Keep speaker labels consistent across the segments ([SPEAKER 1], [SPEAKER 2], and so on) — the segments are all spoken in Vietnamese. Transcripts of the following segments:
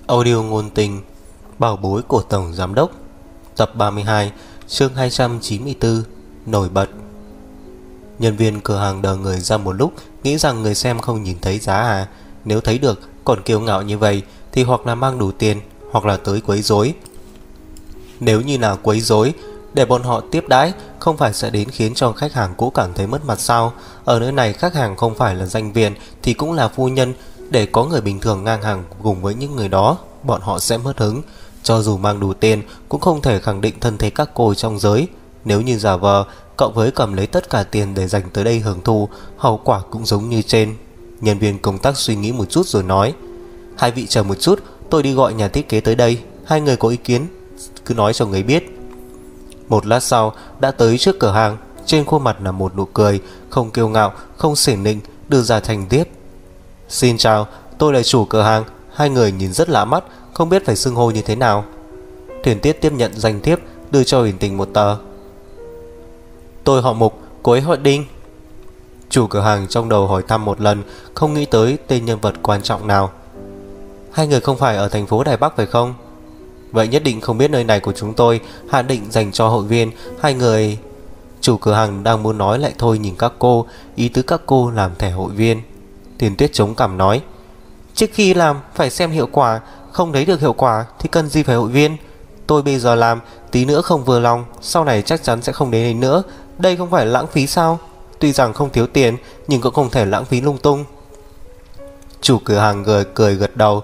[SPEAKER 1] Audio ngôn tình Bảo bối của Tổng Giám đốc. Tập 32, chương 294. Nổi bật. Nhân viên cửa hàng đờ người ra một lúc, nghĩ rằng người xem không nhìn thấy giá à. Nếu thấy được còn kiêu ngạo như vậy thì hoặc là mang đủ tiền, hoặc là tới quấy rối. Nếu như là quấy rối để bọn họ tiếp đãi, không phải sẽ đến khiến cho khách hàng cũ cảm thấy mất mặt sao? Ở nơi này khách hàng không phải là danh viện thì cũng là phu nhân. Để có người bình thường ngang hàng cùng với những người đó, bọn họ sẽ mất hứng. Cho dù mang đủ tiền cũng không thể khẳng định thân thế các cô trong giới. Nếu như giả vờ cộng với cầm lấy tất cả tiền để dành tới đây hưởng thụ, hậu quả cũng giống như trên. Nhân viên công tác suy nghĩ một chút rồi nói: hai vị chờ một chút, tôi đi gọi nhà thiết kế tới đây. Hai người có ý kiến cứ nói cho người biết. Một lát sau đã tới trước cửa hàng. Trên khuôn mặt là một nụ cười, không kiêu ngạo, không xiển nịnh, đưa ra thành tiếp: xin chào, tôi là chủ cửa hàng. Hai người nhìn rất lạ mắt, không biết phải xưng hô như thế nào. Thuyền Tiết tiếp nhận danh thiếp, đưa cho Huyền Tình một tờ. Tôi họ Mục, cô ấy họ Đinh. Chủ cửa hàng trong đầu hỏi thăm một lần, không nghĩ tới tên nhân vật quan trọng nào. Hai người không phải ở thành phố Đài Bắc phải không? Vậy nhất định không biết nơi này của chúng tôi hạn định dành cho hội viên. Hai người... Chủ cửa hàng đang muốn nói lại thôi nhìn các cô, ý tứ các cô làm thẻ hội viên. Tiền Tuyết chống cằm nói: trước khi làm phải xem hiệu quả, không thấy được hiệu quả thì cần gì phải hội viên. Tôi bây giờ làm, tí nữa không vừa lòng, sau này chắc chắn sẽ không đến đây nữa. Đây không phải lãng phí sao? Tuy rằng không thiếu tiền, nhưng cũng không thể lãng phí lung tung. Chủ cửa hàng cười gật đầu.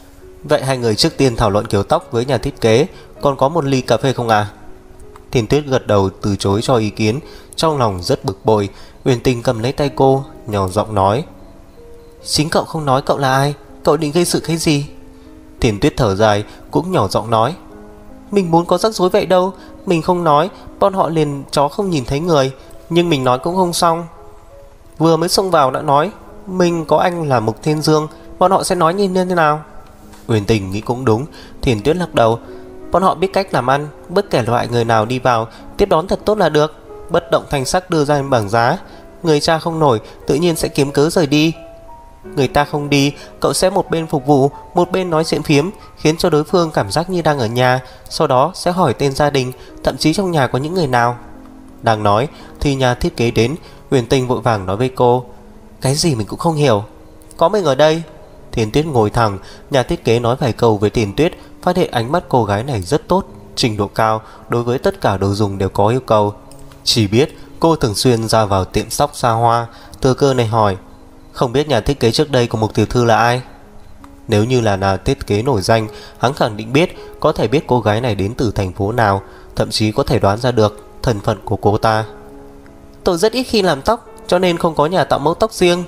[SPEAKER 1] Vậy hai người trước tiên thảo luận kiểu tóc với nhà thiết kế. Còn có một ly cà phê không à? Thiên Tuyết gật đầu từ chối cho ý kiến, trong lòng rất bực bội. Huyền Tình cầm lấy tay cô, nhỏ giọng nói: chính cậu không nói cậu là ai, cậu định gây sự cái gì? Thiên Tuyết thở dài, cũng nhỏ giọng nói: mình muốn có rắc rối vậy đâu. Mình không nói, bọn họ liền chó không nhìn thấy người. Nhưng mình nói cũng không xong. Vừa mới xông vào đã nói mình có anh là Mục Thiên Dương, bọn họ sẽ nói như thế nào? Huyền Tình nghĩ cũng đúng. Thiên Tuyết lắc đầu: bọn họ biết cách làm ăn, bất kể loại người nào đi vào tiếp đón thật tốt là được. Bất động thanh sắc đưa ra bảng giá. Người cha không nổi tự nhiên sẽ kiếm cớ rời đi. Người ta không đi, cậu sẽ một bên phục vụ, một bên nói chuyện phiếm, khiến cho đối phương cảm giác như đang ở nhà. Sau đó sẽ hỏi tên gia đình, thậm chí trong nhà có những người nào. Đang nói thì nhà thiết kế đến. Huyền Tình vội vàng nói với cô: cái gì mình cũng không hiểu. Có mình ở đây. Thiên Tuyết ngồi thẳng. Nhà thiết kế nói vài câu với Tiền Tuyết, phát hiện ánh mắt cô gái này rất tốt, trình độ cao, đối với tất cả đồ dùng đều có yêu cầu. Chỉ biết cô thường xuyên ra vào tiệm sóc xa hoa. Thừa cơ này hỏi: không biết nhà thiết kế trước đây của Mục tiểu thư là ai? Nếu như là nhà thiết kế nổi danh, hắn khẳng định biết, có thể biết cô gái này đến từ thành phố nào, thậm chí có thể đoán ra được thân phận của cô ta. Tôi rất ít khi làm tóc, cho nên không có nhà tạo mẫu tóc riêng.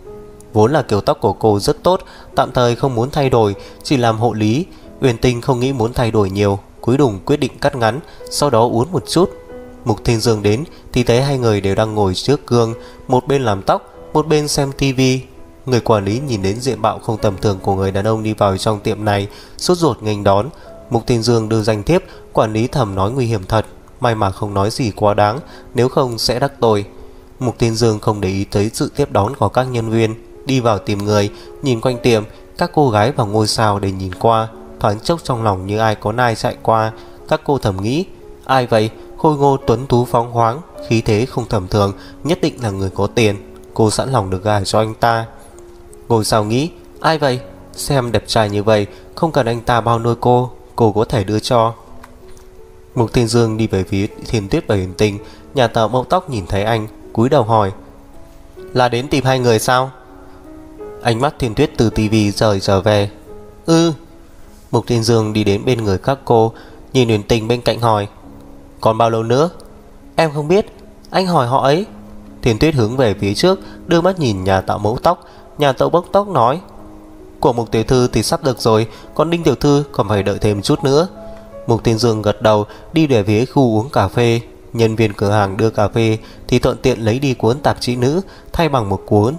[SPEAKER 1] Vốn là kiểu tóc của cô rất tốt, tạm thời không muốn thay đổi, chỉ làm hộ lý. Huyền Tình không nghĩ muốn thay đổi nhiều, cuối cùng quyết định cắt ngắn, sau đó uốn một chút. Mục Thiên Dương đến thì thấy hai người đều đang ngồi trước gương, một bên làm tóc, một bên xem tivi. Người quản lý nhìn đến diện mạo không tầm thường của người đàn ông đi vào trong tiệm này, sốt ruột nghênh đón. Mục Thiên Dương đưa danh thiếp, quản lý thầm nói nguy hiểm thật, may mà không nói gì quá đáng, nếu không sẽ đắc tội. Mục Thiên Dương không để ý tới sự tiếp đón của các nhân viên, đi vào tìm người, nhìn quanh tiệm, các cô gái và ngôi sao để nhìn qua, thoáng chốc trong lòng như ai có nai chạy qua. Các cô thầm nghĩ: ai vậy? Khôi ngô tuấn tú phóng khoáng, khí thế không tầm thường, nhất định là người có tiền. Cô sẵn lòng được gả cho anh ta. Ngôi sao nghĩ: ai vậy? Xem đẹp trai như vậy, không cần anh ta bao nuôi cô có thể đưa cho. Mục Thiên Dương đi về phía Thiên Tuyết và Huyền Tình. Nhà tạo mẫu tóc nhìn thấy anh, cúi đầu hỏi: là đến tìm hai người sao? Ánh mắt Thiên Tuyết từ tivi rời trở về. Mục Thiên Dương đi đến bên người các cô, nhìn Huyền Tình bên cạnh hỏi: còn bao lâu nữa? Em không biết, anh hỏi họ ấy. Thiên Tuyết hướng về phía trước, đưa mắt nhìn nhà tạo mẫu tóc. Nhà tạo mẫu tóc nói: của Mục tiểu thư thì sắp được rồi, còn Đinh tiểu thư còn phải đợi thêm chút nữa. Mục Thiên Dương gật đầu, đi về phía khu uống cà phê. Nhân viên cửa hàng đưa cà phê thì thuận tiện lấy đi cuốn tạp chí nữ, thay bằng một cuốn.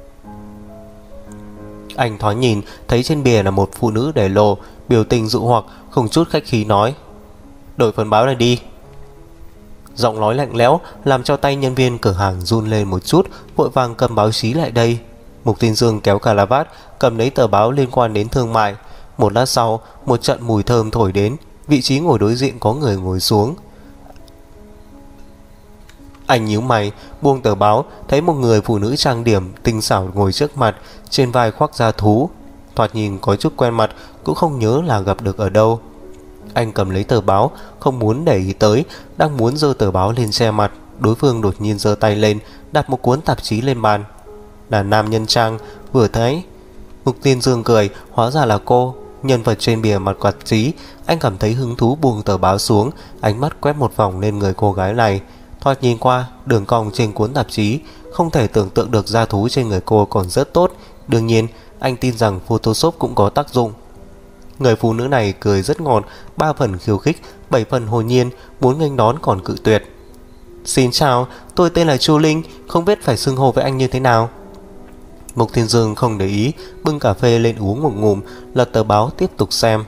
[SPEAKER 1] Anh thoáng nhìn thấy trên bìa là một phụ nữ để lộ, biểu tình dụ hoặc, không chút khách khí nói: đổi phần báo này đi. Giọng nói lạnh lẽo làm cho tay nhân viên cửa hàng run lên một chút, vội vàng cầm báo chí lại đây. Mục Thiên Dương kéo cà la vát, cầm lấy tờ báo liên quan đến thương mại. Một lát sau, một trận mùi thơm thổi đến. Vị trí ngồi đối diện có người ngồi xuống. Anh nhíu mày, buông tờ báo, thấy một người phụ nữ trang điểm tinh xảo ngồi trước mặt, trên vai khoác da thú. Thoạt nhìn có chút quen mặt, cũng không nhớ là gặp được ở đâu. Anh cầm lấy tờ báo, không muốn để ý tới, đang muốn giơ tờ báo lên che mặt, đối phương đột nhiên giơ tay lên, đặt một cuốn tạp chí lên bàn. Là nam nhân trang, vừa thấy. Mục Tiên Dương cười, hóa ra là cô. Nhân vật trên bìa mặt tạp chí. Anh cảm thấy hứng thú buông tờ báo xuống, ánh mắt quét một vòng lên người cô gái này. Thoạt nhìn qua, đường cong trên cuốn tạp chí, không thể tưởng tượng được da thú trên người cô còn rất tốt. Đương nhiên, anh tin rằng Photoshop cũng có tác dụng. Người phụ nữ này cười rất ngọt, 3 phần khiêu khích, 7 phần hồn nhiên, muốn nghênh đón còn cự tuyệt. Xin chào, tôi tên là Chu Linh, không biết phải xưng hô với anh như thế nào. Mục Thiên Dương không để ý, bưng cà phê lên uống một ngụm, lật tờ báo tiếp tục xem.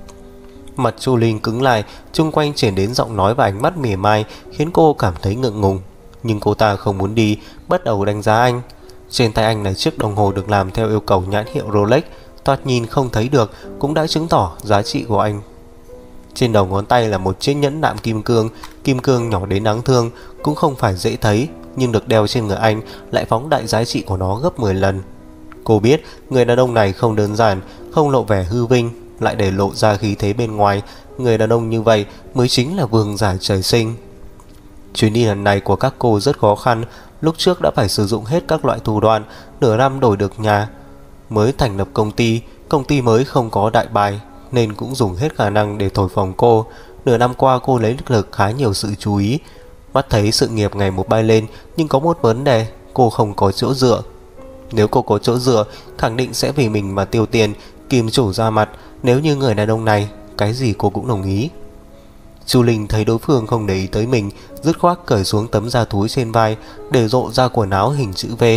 [SPEAKER 1] Mặt Chu Linh cứng lại, chung quanh chuyển đến giọng nói và ánh mắt mỉa mai, khiến cô cảm thấy ngượng ngùng. Nhưng cô ta không muốn đi, bắt đầu đánh giá anh. Trên tay anh là chiếc đồng hồ được làm theo yêu cầu nhãn hiệu Rolex, thoạt nhìn không thấy được cũng đã chứng tỏ giá trị của anh. Trên đầu ngón tay là một chiếc nhẫn nạm kim cương nhỏ đến đáng thương, cũng không phải dễ thấy, nhưng được đeo trên người anh lại phóng đại giá trị của nó gấp 10 lần. Cô biết người đàn ông này không đơn giản, không lộ vẻ hư vinh, lại để lộ ra khí thế bên ngoài. Người đàn ông như vậy mới chính là vương giả trời sinh. Chuyến đi lần này của các cô rất khó khăn. Lúc trước đã phải sử dụng hết các loại thủ đoạn, nửa năm đổi được nhà, mới thành lập công ty mới không có đại bài, nên cũng dùng hết khả năng để thổi phồng cô. Nửa năm qua cô lấy được khá nhiều sự chú ý, mắt thấy sự nghiệp ngày một bay lên. Nhưng có một vấn đề, cô không có chỗ dựa. Nếu cô có chỗ dựa, khẳng định sẽ vì mình mà tiêu tiền, kim chủ ra mặt. Nếu như người đàn ông này, cái gì cô cũng đồng ý. Chu Linh thấy đối phương không để ý tới mình, dứt khoát cởi xuống tấm da thú trên vai, để lộ ra quần áo hình chữ V.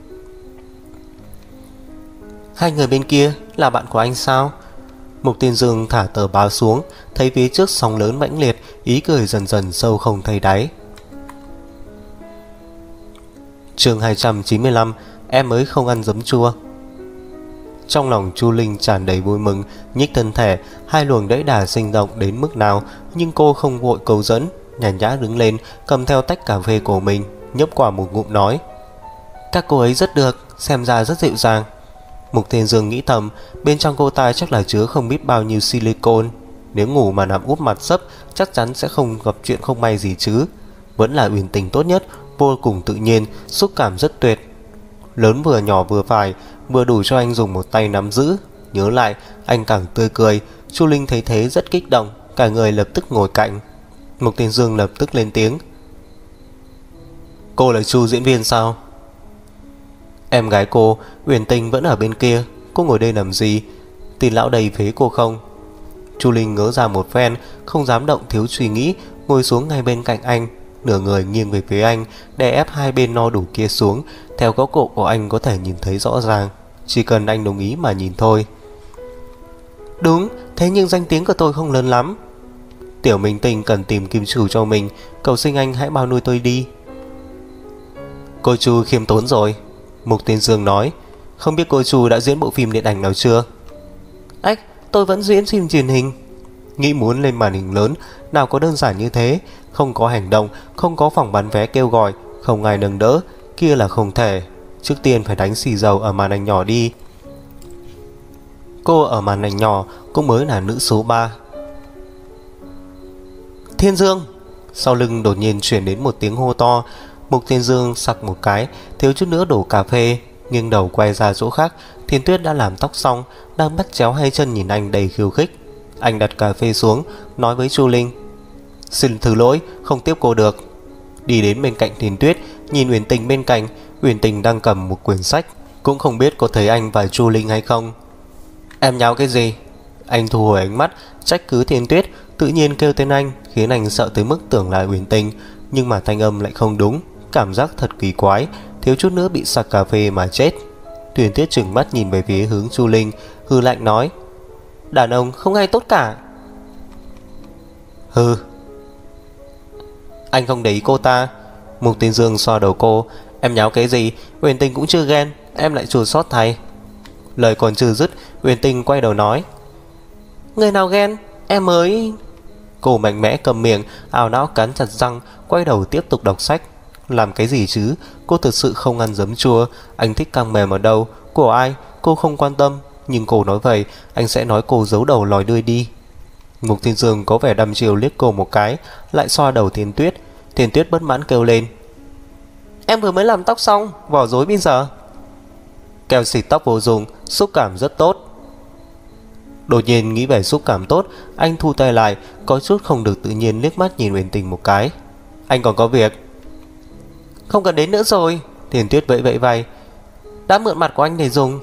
[SPEAKER 1] Hai người bên kia là bạn của anh sao? Mục Tiên Dương thả tờ báo xuống, thấy phía trước sóng lớn mãnh liệt, ý cười dần dần sâu không thấy đáy. Chương 295, em mới không ăn giấm chua. Trong lòng Chu Linh tràn đầy vui mừng, nhích thân thể, hai luồng đẫy đà sinh động đến mức nào, nhưng cô không vội cầu dẫn, nhàn nhã đứng lên, cầm theo tách cà phê của mình, nhấp qua một ngụm nói: các cô ấy rất được, xem ra rất dịu dàng. Mục Thiên Dương nghĩ thầm, bên trong cô ta chắc là chứa không biết bao nhiêu silicone. Nếu ngủ mà nằm úp mặt sấp, chắc chắn sẽ không gặp chuyện không may gì chứ. Vẫn là Uyển Tình tốt nhất, vô cùng tự nhiên, xúc cảm rất tuyệt. Lớn vừa nhỏ vừa phải, vừa đủ cho anh dùng một tay nắm giữ. Nhớ lại, anh càng tươi cười. Chu Linh thấy thế rất kích động, cả người lập tức ngồi cạnh. Mục Thiên Dương lập tức lên tiếng: cô là Chu diễn viên sao? Em gái cô, Uyển Tình vẫn ở bên kia, cô ngồi đây làm gì? Tin lão đầy phế cô không? Chu Linh ngớ ra một phen, không dám động thiếu suy nghĩ, ngồi xuống ngay bên cạnh anh, nửa người nghiêng về phía anh, đè ép hai bên no đủ kia xuống. Theo góc độ của anh có thể nhìn thấy rõ ràng, chỉ cần anh đồng ý mà nhìn thôi. Đúng, thế nhưng danh tiếng của tôi không lớn lắm. Tiểu minh tinh cần tìm kim chủ cho mình, cầu xin anh hãy bao nuôi tôi đi. Cô Chu khiêm tốn rồi, Mục Tiên Dương nói. Không biết cô Chu đã diễn bộ phim điện ảnh nào chưa? Ách, tôi vẫn diễn phim truyền hình. Nghĩ muốn lên màn hình lớn, nào có đơn giản như thế. Không có hành động, không có phòng bán vé kêu gọi, không ai nâng đỡ, kia là không thể. Trước tiên phải đánh xì dầu ở màn ảnh nhỏ đi. Cô ở màn ảnh nhỏ cũng mới là nữ số 3. Thiên Dương! Sau lưng đột nhiên chuyển đến một tiếng hô to. Mục Thiên Dương sặc một cái, thiếu chút nữa đổ cà phê, nghiêng đầu quay ra chỗ khác. Thiên Tuyết đã làm tóc xong, đang bắt chéo hai chân nhìn anh đầy khiêu khích. Anh đặt cà phê xuống, nói với Chu Linh: xin thứ lỗi, không tiếp cô được. Đi đến bên cạnh Thiên Tuyết, nhìn Uyển Tình bên cạnh. Uyển Tình đang cầm một quyển sách, cũng không biết có thấy anh và Chu Linh hay không. Em nháo cái gì? Anh thu hồi ánh mắt, trách cứ Thiên Tuyết. Tự nhiên kêu tên anh, khiến anh sợ tới mức tưởng là Uyển Tình, nhưng mà thanh âm lại không đúng. Cảm giác thật kỳ quái, thiếu chút nữa bị sặc cà phê mà chết. Thiên Tuyết trừng mắt nhìn về phía hướng Chu Linh, hừ lạnh nói: đàn ông không ai tốt cả. Hừ. Anh không để ý cô ta. Mục Tiên Dương xoa đầu cô: em nháo cái gì? Uyển Tình cũng chưa ghen, em lại chua xót thay. Lời còn chưa dứt, Uyển Tình quay đầu nói: Người nào ghen, em mới... Cô mạnh mẽ cầm miệng, ảo não cắn chặt răng, quay đầu tiếp tục đọc sách. Làm cái gì chứ, cô thực sự không ăn giấm chua. Anh thích càng mềm ở đâu, của ai, cô không quan tâm. Nhưng cô nói vậy, anh sẽ nói cô giấu đầu lòi đuôi đi. Mục Thiên Dương có vẻ đăm chiêu liếc cô một cái, lại xoa đầu Thiên Tuyết. Thiên Tuyết bất mãn kêu lên: Em vừa mới làm tóc xong, vỏ rối bây giờ. Keo xịt tóc vô dụng, xúc cảm rất tốt. Đột nhiên nghĩ về xúc cảm tốt, anh thu tay lại, có chút không được tự nhiên liếc mắt nhìn Uyển Tình một cái. Anh còn có việc. Không cần đến nữa rồi. Thiên Tuyết vẫy vẫy vai. Đã mượn mặt của anh để dùng.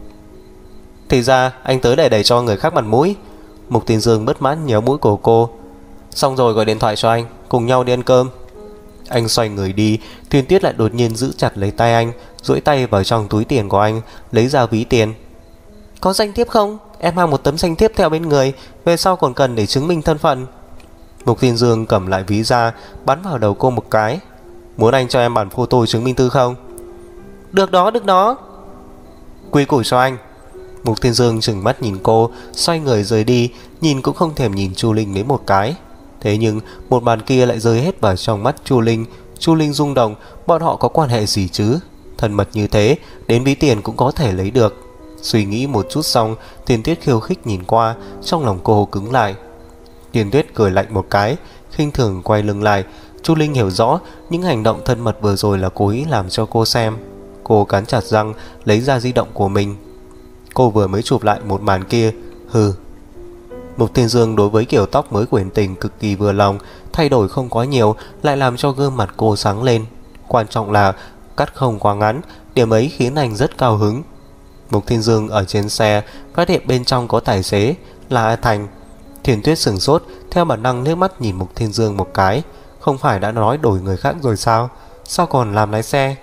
[SPEAKER 1] Thì ra anh tới để đẩy cho người khác mặt mũi. Mục Thiên Dương bất mãn nhéo mũi của cô. Xong rồi gọi điện thoại cho anh, cùng nhau đi ăn cơm. Anh xoay người đi, Thiên Tuyết lại đột nhiên giữ chặt lấy tay anh, duỗi tay vào trong túi tiền của anh, lấy ra ví tiền. Có danh thiếp không? Em mang một tấm danh thiếp theo bên người, về sau còn cần để chứng minh thân phận. Mục Thiên Dương cầm lại ví ra, bắn vào đầu cô một cái. Muốn anh cho em bản photo chứng minh thư không? Được đó, được đó. Quy củ cho anh. Mục Thiên Dương trừng mắt nhìn cô, xoay người rời đi, nhìn cũng không thèm nhìn Chu Linh lấy một cái. Thế nhưng một màn kia lại rơi hết vào trong mắt Chu Linh. Chu Linh rung động, bọn họ có quan hệ gì chứ? Thân mật như thế, đến ví tiền cũng có thể lấy được. Suy nghĩ một chút xong, Thiên Tuyết khiêu khích nhìn qua, trong lòng cô cứng lại. Thiên Tuyết cười lạnh một cái, khinh thường quay lưng lại. Chu Linh hiểu rõ những hành động thân mật vừa rồi là cố ý làm cho cô xem. Cô cắn chặt răng, lấy ra di động của mình. Cô vừa mới chụp lại một màn kia. Hừ. Mục Thiên Dương đối với kiểu tóc mới của Uyển Tình cực kỳ vừa lòng, thay đổi không quá nhiều lại làm cho gương mặt cô sáng lên. Quan trọng là cắt không quá ngắn, điểm ấy khiến anh rất cao hứng. Mục Thiên Dương ở trên xe, phát hiện bên trong có tài xế là A Thành. Thiên Tuyết sửng sốt, theo bản năng liếc mắt nhìn Mục Thiên Dương một cái. Không phải đã nói đổi người khác rồi sao? Sao còn làm lái xe?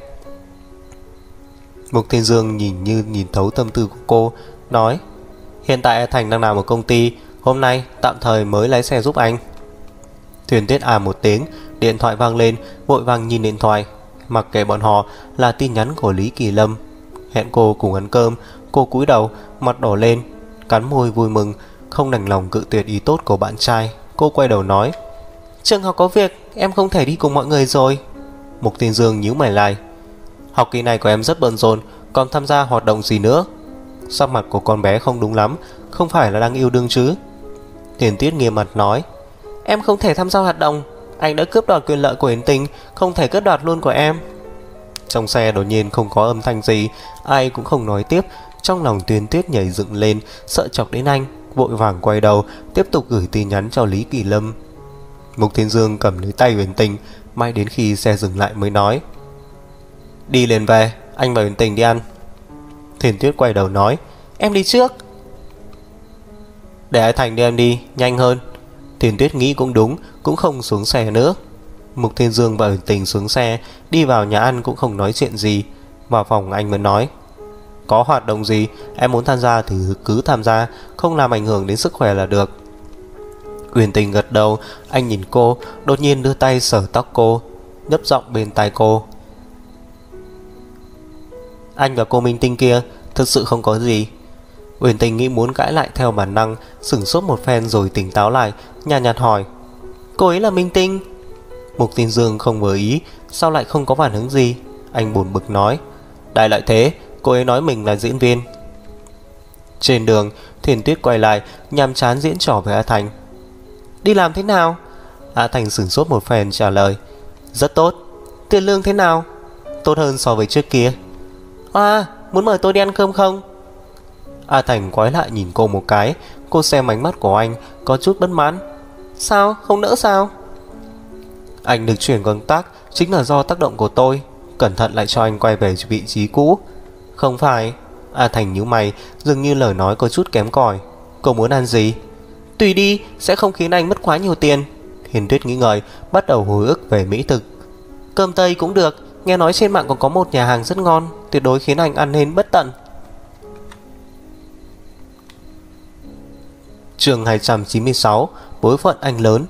[SPEAKER 1] Mục Thiên Dương nhìn như nhìn thấu tâm tư của cô, nói: Hiện tại A Thành đang làm ở công ty, hôm nay tạm thời mới lái xe giúp anh. Thiên Tuyết một tiếng, điện thoại vang lên, vội vàng nhìn điện thoại. Mặc kệ bọn họ, là tin nhắn của Lý Kỳ Lâm. Hẹn cô cùng ăn cơm. Cô cúi đầu, mặt đỏ lên, cắn môi vui mừng, không đành lòng cự tuyệt ý tốt của bạn trai. Cô quay đầu nói: Trường học có việc, em không thể đi cùng mọi người rồi. Mục Thiên Dương nhíu mày lại: Học kỳ này của em rất bận rộn, còn tham gia hoạt động gì nữa? Sắc mặt của con bé không đúng lắm, không phải là đang yêu đương chứ? Thiên Tuyết nghiêm mặt nói: Em không thể tham gia hoạt động, anh đã cướp đoạt quyền lợi của Uyển Tình, không thể cướp đoạt luôn của em. Trong xe đột nhiên không có âm thanh gì, ai cũng không nói tiếp. Trong lòng Thiên Tuyết nhảy dựng lên, sợ chọc đến anh, vội vàng quay đầu, tiếp tục gửi tin nhắn cho Lý Kỳ Lâm. Mục Thiên Dương cầm lấy tay Uyển Tình, mãi đến khi xe dừng lại mới nói: Đi liền về, anh và Uyển Tình đi ăn. Thiên Tuyết quay đầu nói: Em đi trước. Để A Thành đưa em đi, nhanh hơn. Thiên Tuyết nghĩ cũng đúng, cũng không xuống xe nữa. Mục Thiên Dương và Uyển Tình xuống xe, đi vào nhà ăn cũng không nói chuyện gì. Vào phòng anh mới nói: Có hoạt động gì em muốn tham gia thì cứ tham gia, không làm ảnh hưởng đến sức khỏe là được. Uyển Tình gật đầu. Anh nhìn cô, đột nhiên đưa tay sờ tóc cô, nhấp giọng bên tai cô: Anh và cô minh tinh kia thực sự không có gì. Uyển Tình nghĩ muốn cãi lại theo bản năng, sửng sốt một phen rồi tỉnh táo lại, nhàn nhạt hỏi: Cô ấy là minh tinh? Mục Thiên Dương không vừa ý, sao lại không có phản ứng gì? Anh buồn bực nói: Đại lại thế, cô ấy nói mình là diễn viên. Trên đường, Thiên Tuyết quay lại, nhàm chán diễn trò với A Thành. Đi làm thế nào? A Thành sửng sốt một phen trả lời: Rất tốt. Tiền lương thế nào? Tốt hơn so với trước kia. Muốn mời tôi đi ăn cơm không? A Thành quay lại nhìn cô một cái. Cô xem ánh mắt của anh, có chút bất mãn. Sao, không nỡ sao? Anh được chuyển công tác chính là do tác động của tôi. Cẩn thận lại cho anh quay về vị trí cũ. Không phải. A Thành nhíu mày, dường như lời nói có chút kém cỏi. Cô muốn ăn gì? Tùy đi, sẽ không khiến anh mất quá nhiều tiền. Thiên Tuyết nghĩ ngợi, bắt đầu hồi ức về mỹ thực. Cơm Tây cũng được, nghe nói trên mạng còn có một nhà hàng rất ngon, tuyệt đối khiến anh ăn đến bất tận. Chương 296, bối phận anh lớn.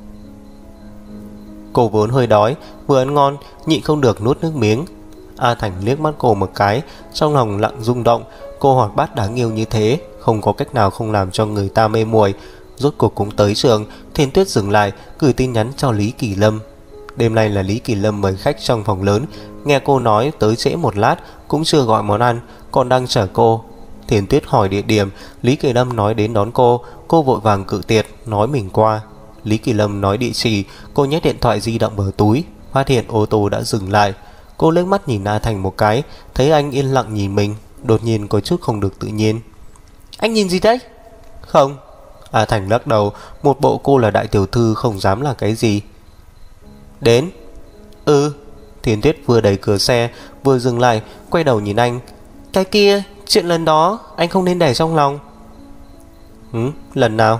[SPEAKER 1] Cô vốn hơi đói, vừa ăn ngon, nhịn không được nuốt nước miếng. A Thành liếc mắt cô một cái, trong lòng lặng rung động. Cô hoạt bát đáng yêu như thế, không có cách nào không làm cho người ta mê muội. Rốt cuộc cũng tới trường, Thiên Tuyết dừng lại, gửi tin nhắn cho Lý Kỳ Lâm. Đêm nay là Lý Kỳ Lâm mời khách trong phòng lớn. Nghe cô nói tới trễ một lát, cũng chưa gọi món ăn, còn đang chờ cô. Thiên Tuyết hỏi địa điểm, Lý Kỳ Lâm nói đến đón cô vội vàng cự tuyệt, nói mình qua. Lý Kỳ Lâm nói địa chỉ, cô nhét điện thoại di động vào túi, phát hiện ô tô đã dừng lại. Cô liếc mắt nhìn A Thành một cái, thấy anh yên lặng nhìn mình, đột nhiên có chút không được tự nhiên. Anh nhìn gì đấy? Không. A Thành lắc đầu, một bộ cô là đại tiểu thư không dám là cái gì. Đến. Thiên Tuyết vừa đẩy cửa xe, vừa dừng lại, quay đầu nhìn anh. Cái kia, chuyện lần đó anh không nên để trong lòng. Lần nào?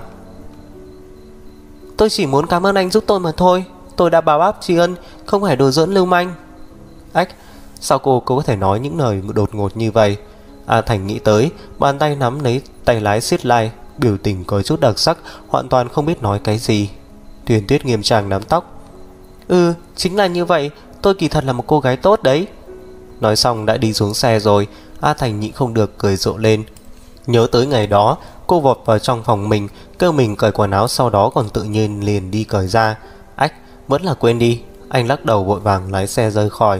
[SPEAKER 1] Tôi chỉ muốn cảm ơn anh giúp tôi mà thôi. Tôi đã báo đáp tri ân, không phải đồ giỡn lưu manh. Ách, sao cô có thể nói những lời đột ngột như vậy? A Thành nghĩ tới, bàn tay nắm lấy tay lái siết lại, biểu tình có chút đặc sắc, hoàn toàn không biết nói cái gì. Thiên Tuyết nghiêm trang nắm tóc. Chính là như vậy, tôi kỳ thật là một cô gái tốt đấy. Nói xong đã đi xuống xe rồi. A Thành nhịn không được cười rộ lên. Nhớ tới ngày đó, cô vọt vào trong phòng mình, kêu mình cởi quần áo, sau đó còn tự nhiên liền đi cởi ra. Ách, vẫn là quên đi. Anh lắc đầu vội vàng lái xe rời khỏi.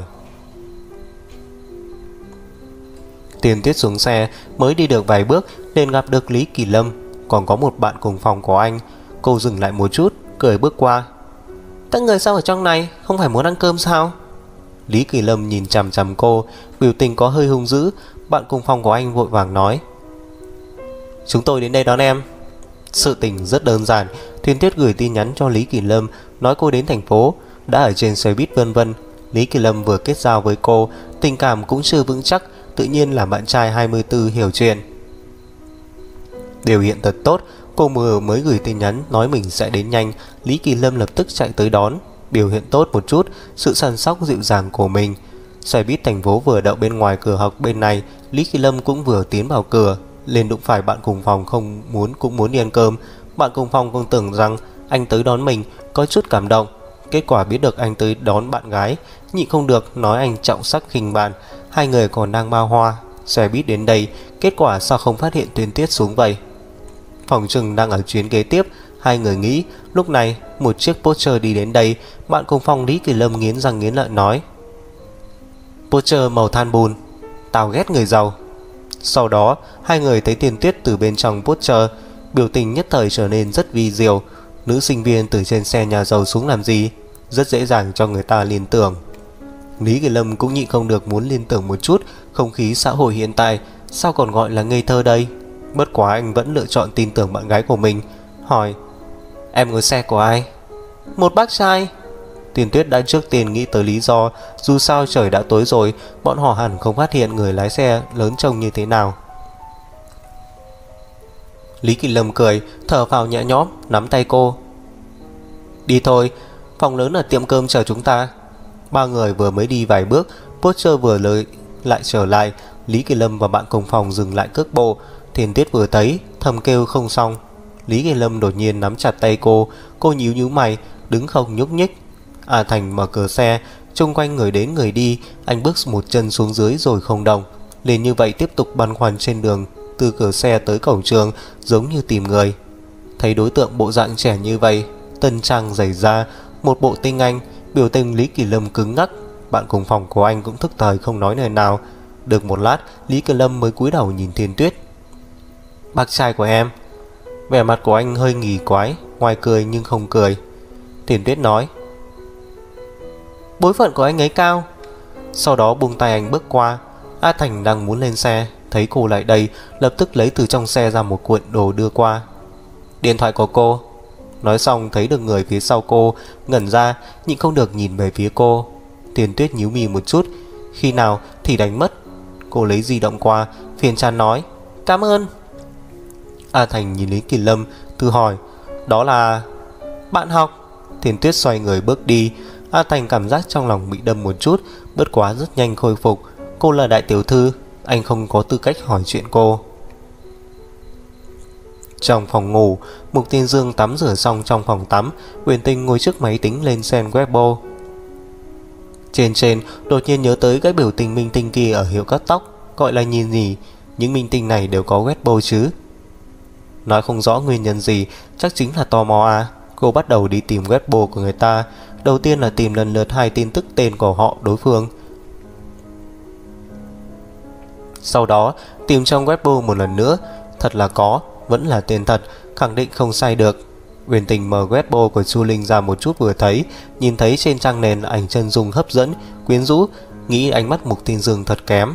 [SPEAKER 1] Thiên Tuyết xuống xe, mới đi được vài bước nên gặp được Lý Kỳ Lâm, còn có một bạn cùng phòng của anh. Cô dừng lại một chút, cười bước qua. Các người sao ở trong này, không phải muốn ăn cơm sao? Lý Kỳ Lâm nhìn chằm chằm cô, biểu tình có hơi hung dữ. Bạn cùng phòng của anh vội vàng nói. Chúng tôi đến đây đón em. Sự tình rất đơn giản. Thiên Tuyết gửi tin nhắn cho Lý Kỳ Lâm, nói cô đến thành phố, đã ở trên xe buýt vân vân. Lý Kỳ Lâm vừa kết giao với cô, tình cảm cũng chưa vững chắc, tự nhiên là bạn trai 24 hiểu chuyện. Điều hiện thật tốt. Cô mới gửi tin nhắn nói mình sẽ đến nhanh. Lý Kỳ Lâm lập tức chạy tới đón, biểu hiện tốt một chút, sự săn sóc dịu dàng của mình. Xe buýt thành phố vừa đậu bên ngoài cửa học bên này, Lý Kỳ Lâm cũng vừa tiến vào cửa, liền đụng phải bạn cùng phòng cũng muốn đi ăn cơm. Bạn cùng phòng còn tưởng rằng anh tới đón mình, có chút cảm động. Kết quả biết được anh tới đón bạn gái, nhịn không được nói anh trọng sắc khinh bạn. Hai người còn đang bao hoa. Xe buýt đến đây, kết quả sao không phát hiện Tuyên Tuyết xuống vậy? Phòng trừng đang ở chuyến kế tiếp. Hai người nghĩ. Lúc này một chiếc Porsche đi đến đây. Bạn cùng phòng Lý Kỳ Lâm nghiến răng nghiến lợi nói. Porsche màu than bùn, tao ghét người giàu. Sau đó hai người thấy Tuyên Tuyết từ bên trong Porsche, biểu tình nhất thời trở nên rất vi diệu. Nữ sinh viên từ trên xe nhà giàu xuống làm gì? Rất dễ dàng cho người ta liên tưởng. Lý Kỳ Lâm cũng nhịn không được muốn liên tưởng một chút không khí xã hội hiện tại, sao còn gọi là ngây thơ đây? Bất quá anh vẫn lựa chọn tin tưởng bạn gái của mình, hỏi. Em ngồi xe của ai? Một bác trai. Tuyên Tuyết đã trước tiên nghĩ tới lý do, dù sao trời đã tối rồi, bọn họ hẳn không phát hiện người lái xe lớn trông như thế nào. Lý Kỳ Lâm cười, thở phào nhẹ nhõm, nắm tay cô. Đi thôi, phòng lớn ở tiệm cơm chờ chúng ta. Ba người vừa mới đi vài bước, Porsche vừa lại trở lại. Lý Kỳ Lâm và bạn cùng phòng dừng lại cước bộ. Thiên Tuyết vừa thấy, thầm kêu không xong. Lý Kỳ Lâm đột nhiên nắm chặt tay cô nhíu nhíu mày, đứng không nhúc nhích. A Thành mở cửa xe, xung quanh người đến người đi. Anh bước một chân xuống dưới rồi không động, liền như vậy tiếp tục băn khoăn trên đường từ cửa xe tới cổng trường, giống như tìm người. Thấy đối tượng bộ dạng trẻ như vậy, tân trang giày da, một bộ tinh anh, biểu tình Lý Kỳ Lâm cứng ngắc. Bạn cùng phòng của anh cũng thức thời không nói lời nào. Được một lát, Lý Kỳ Lâm mới cúi đầu nhìn Thiên Tuyết. Bác trai của em. Vẻ mặt của anh hơi nghỉ quái, ngoài cười nhưng không cười. Thiên Tuyết nói. Bối phận của anh ấy cao. Sau đó buông tay anh bước qua. A Thành đang muốn lên xe, thấy cô lại đây, lập tức lấy từ trong xe ra một cuộn đồ đưa qua. Điện thoại của cô. Nói xong thấy được người phía sau cô, ngẩn ra, nhịn không được nhìn về phía cô. Thiên Tuyết nhíu mày một chút, khi nào thì đánh mất. Cô lấy di động qua, phiền chán nói. Cảm ơn. A Thành nhìn Lý Kỳ Lâm, tự hỏi. Đó là bạn học. Thiên Tuyết xoay người bước đi. A Thành cảm giác trong lòng bị đâm một chút, bất quá rất nhanh khôi phục. Cô là đại tiểu thư, anh không có tư cách hỏi chuyện cô. Trong phòng ngủ, Mục Tiên Dương tắm rửa xong trong phòng tắm, Uyển Tinh ngồi trước máy tính lên xem Weibo. Trên đột nhiên nhớ tới cái biểu tình minh tinh kia ở hiệu cắt tóc, gọi là nhìn gì. Những minh tinh này đều có Weibo chứ? Nói không rõ nguyên nhân gì, chắc chính là tò mò à. Cô bắt đầu đi tìm Weibo của người ta. Đầu tiên là tìm lần lượt 2 tin tức tên của họ đối phương. Sau đó tìm trong Weibo một lần nữa. Thật là có, vẫn là tên thật, khẳng định không sai được. Uyển Tình mở Weibo của Chu Linh ra một chút vừa thấy, nhìn thấy trên trang nền ảnh chân dung hấp dẫn, quyến rũ, nghĩ ánh mắt Mục Thiên Dương thật kém.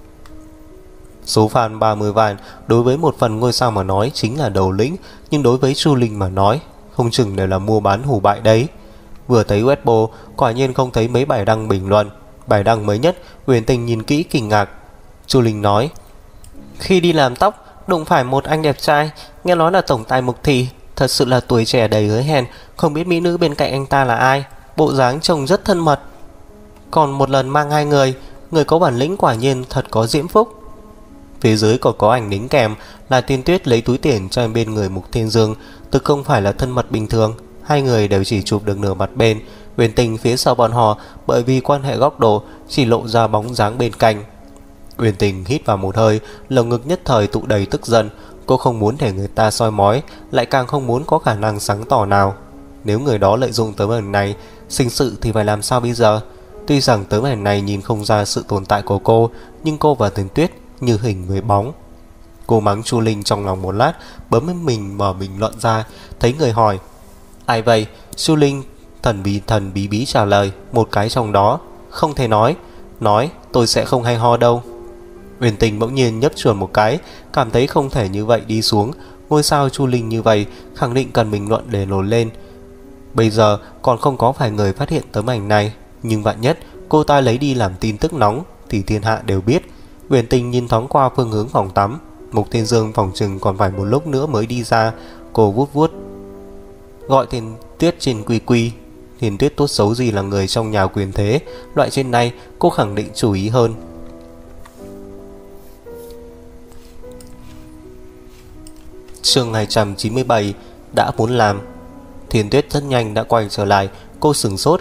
[SPEAKER 1] Số fan 30 vạn đối với một phần ngôi sao mà nói chính là đầu lĩnh, nhưng đối với Chu Linh mà nói không chừng đều là mua bán hủ bại đấy. Vừa thấy Weibo, quả nhiên không thấy mấy bài đăng bình luận. Bài đăng mới nhất, Uyển Tình nhìn kỹ kinh ngạc. Chu Linh nói: khi đi làm tóc đụng phải một anh đẹp trai, nghe nói là tổng tài Mục Thị, thật sự là tuổi trẻ đầy hứa hẹn, không biết mỹ nữ bên cạnh anh ta là ai, bộ dáng trông rất thân mật. Còn một lần mang 2 người, người có bản lĩnh quả nhiên thật có diễm phúc. Phía dưới còn có ảnh đính kèm là Tiên Tuyết lấy túi tiền cho bên người Mục Thiên Dương, thực không phải là thân mật bình thường. 2 người đều chỉ chụp được nửa mặt bên. Uyển Tình phía sau bọn họ bởi vì quan hệ góc độ chỉ lộ ra bóng dáng bên cạnh. Uyển Tình hít vào một hơi, lồng ngực nhất thời tụ đầy tức giận. Cô không muốn để người ta soi mói, lại càng không muốn có khả năng sáng tỏ nào. Nếu người đó lợi dụng tấm ảnh này sinh sự thì phải làm sao bây giờ? Tuy rằng tấm ảnh này nhìn không ra sự tồn tại của cô, nhưng cô và Tiên Tuyết như hình với bóng. Cô mắng Chu Linh trong lòng một lát, bấm mình mở bình luận ra. Thấy người hỏi: ai vậy? Chu Linh thần bí bí trả lời: một cái trong đó. Không thể nói tôi sẽ không hay ho đâu. Uyển Tình bỗng nhiên nhấp chuồn một cái, cảm thấy không thể như vậy đi xuống. Ngôi sao Chu Linh như vậy khẳng định cần bình luận để nổi lên. Bây giờ còn không có vài người phát hiện tấm ảnh này, nhưng vạn nhất cô ta lấy đi làm tin tức nóng thì thiên hạ đều biết. Uyển Tình nhìn thoáng qua phương hướng phòng tắm. Mục Thiên Dương phòng chừng còn phải một lúc nữa mới đi ra. Cô vuốt gọi Thiên Tuyết trên quy quy. Thiên Tuyết tốt xấu gì là người trong nhà quyền thế, loại chuyện này cô khẳng định chú ý hơn. Chương 297 đã muốn làm. Thiên Tuyết rất nhanh đã quay trở lại. Cô sửng sốt.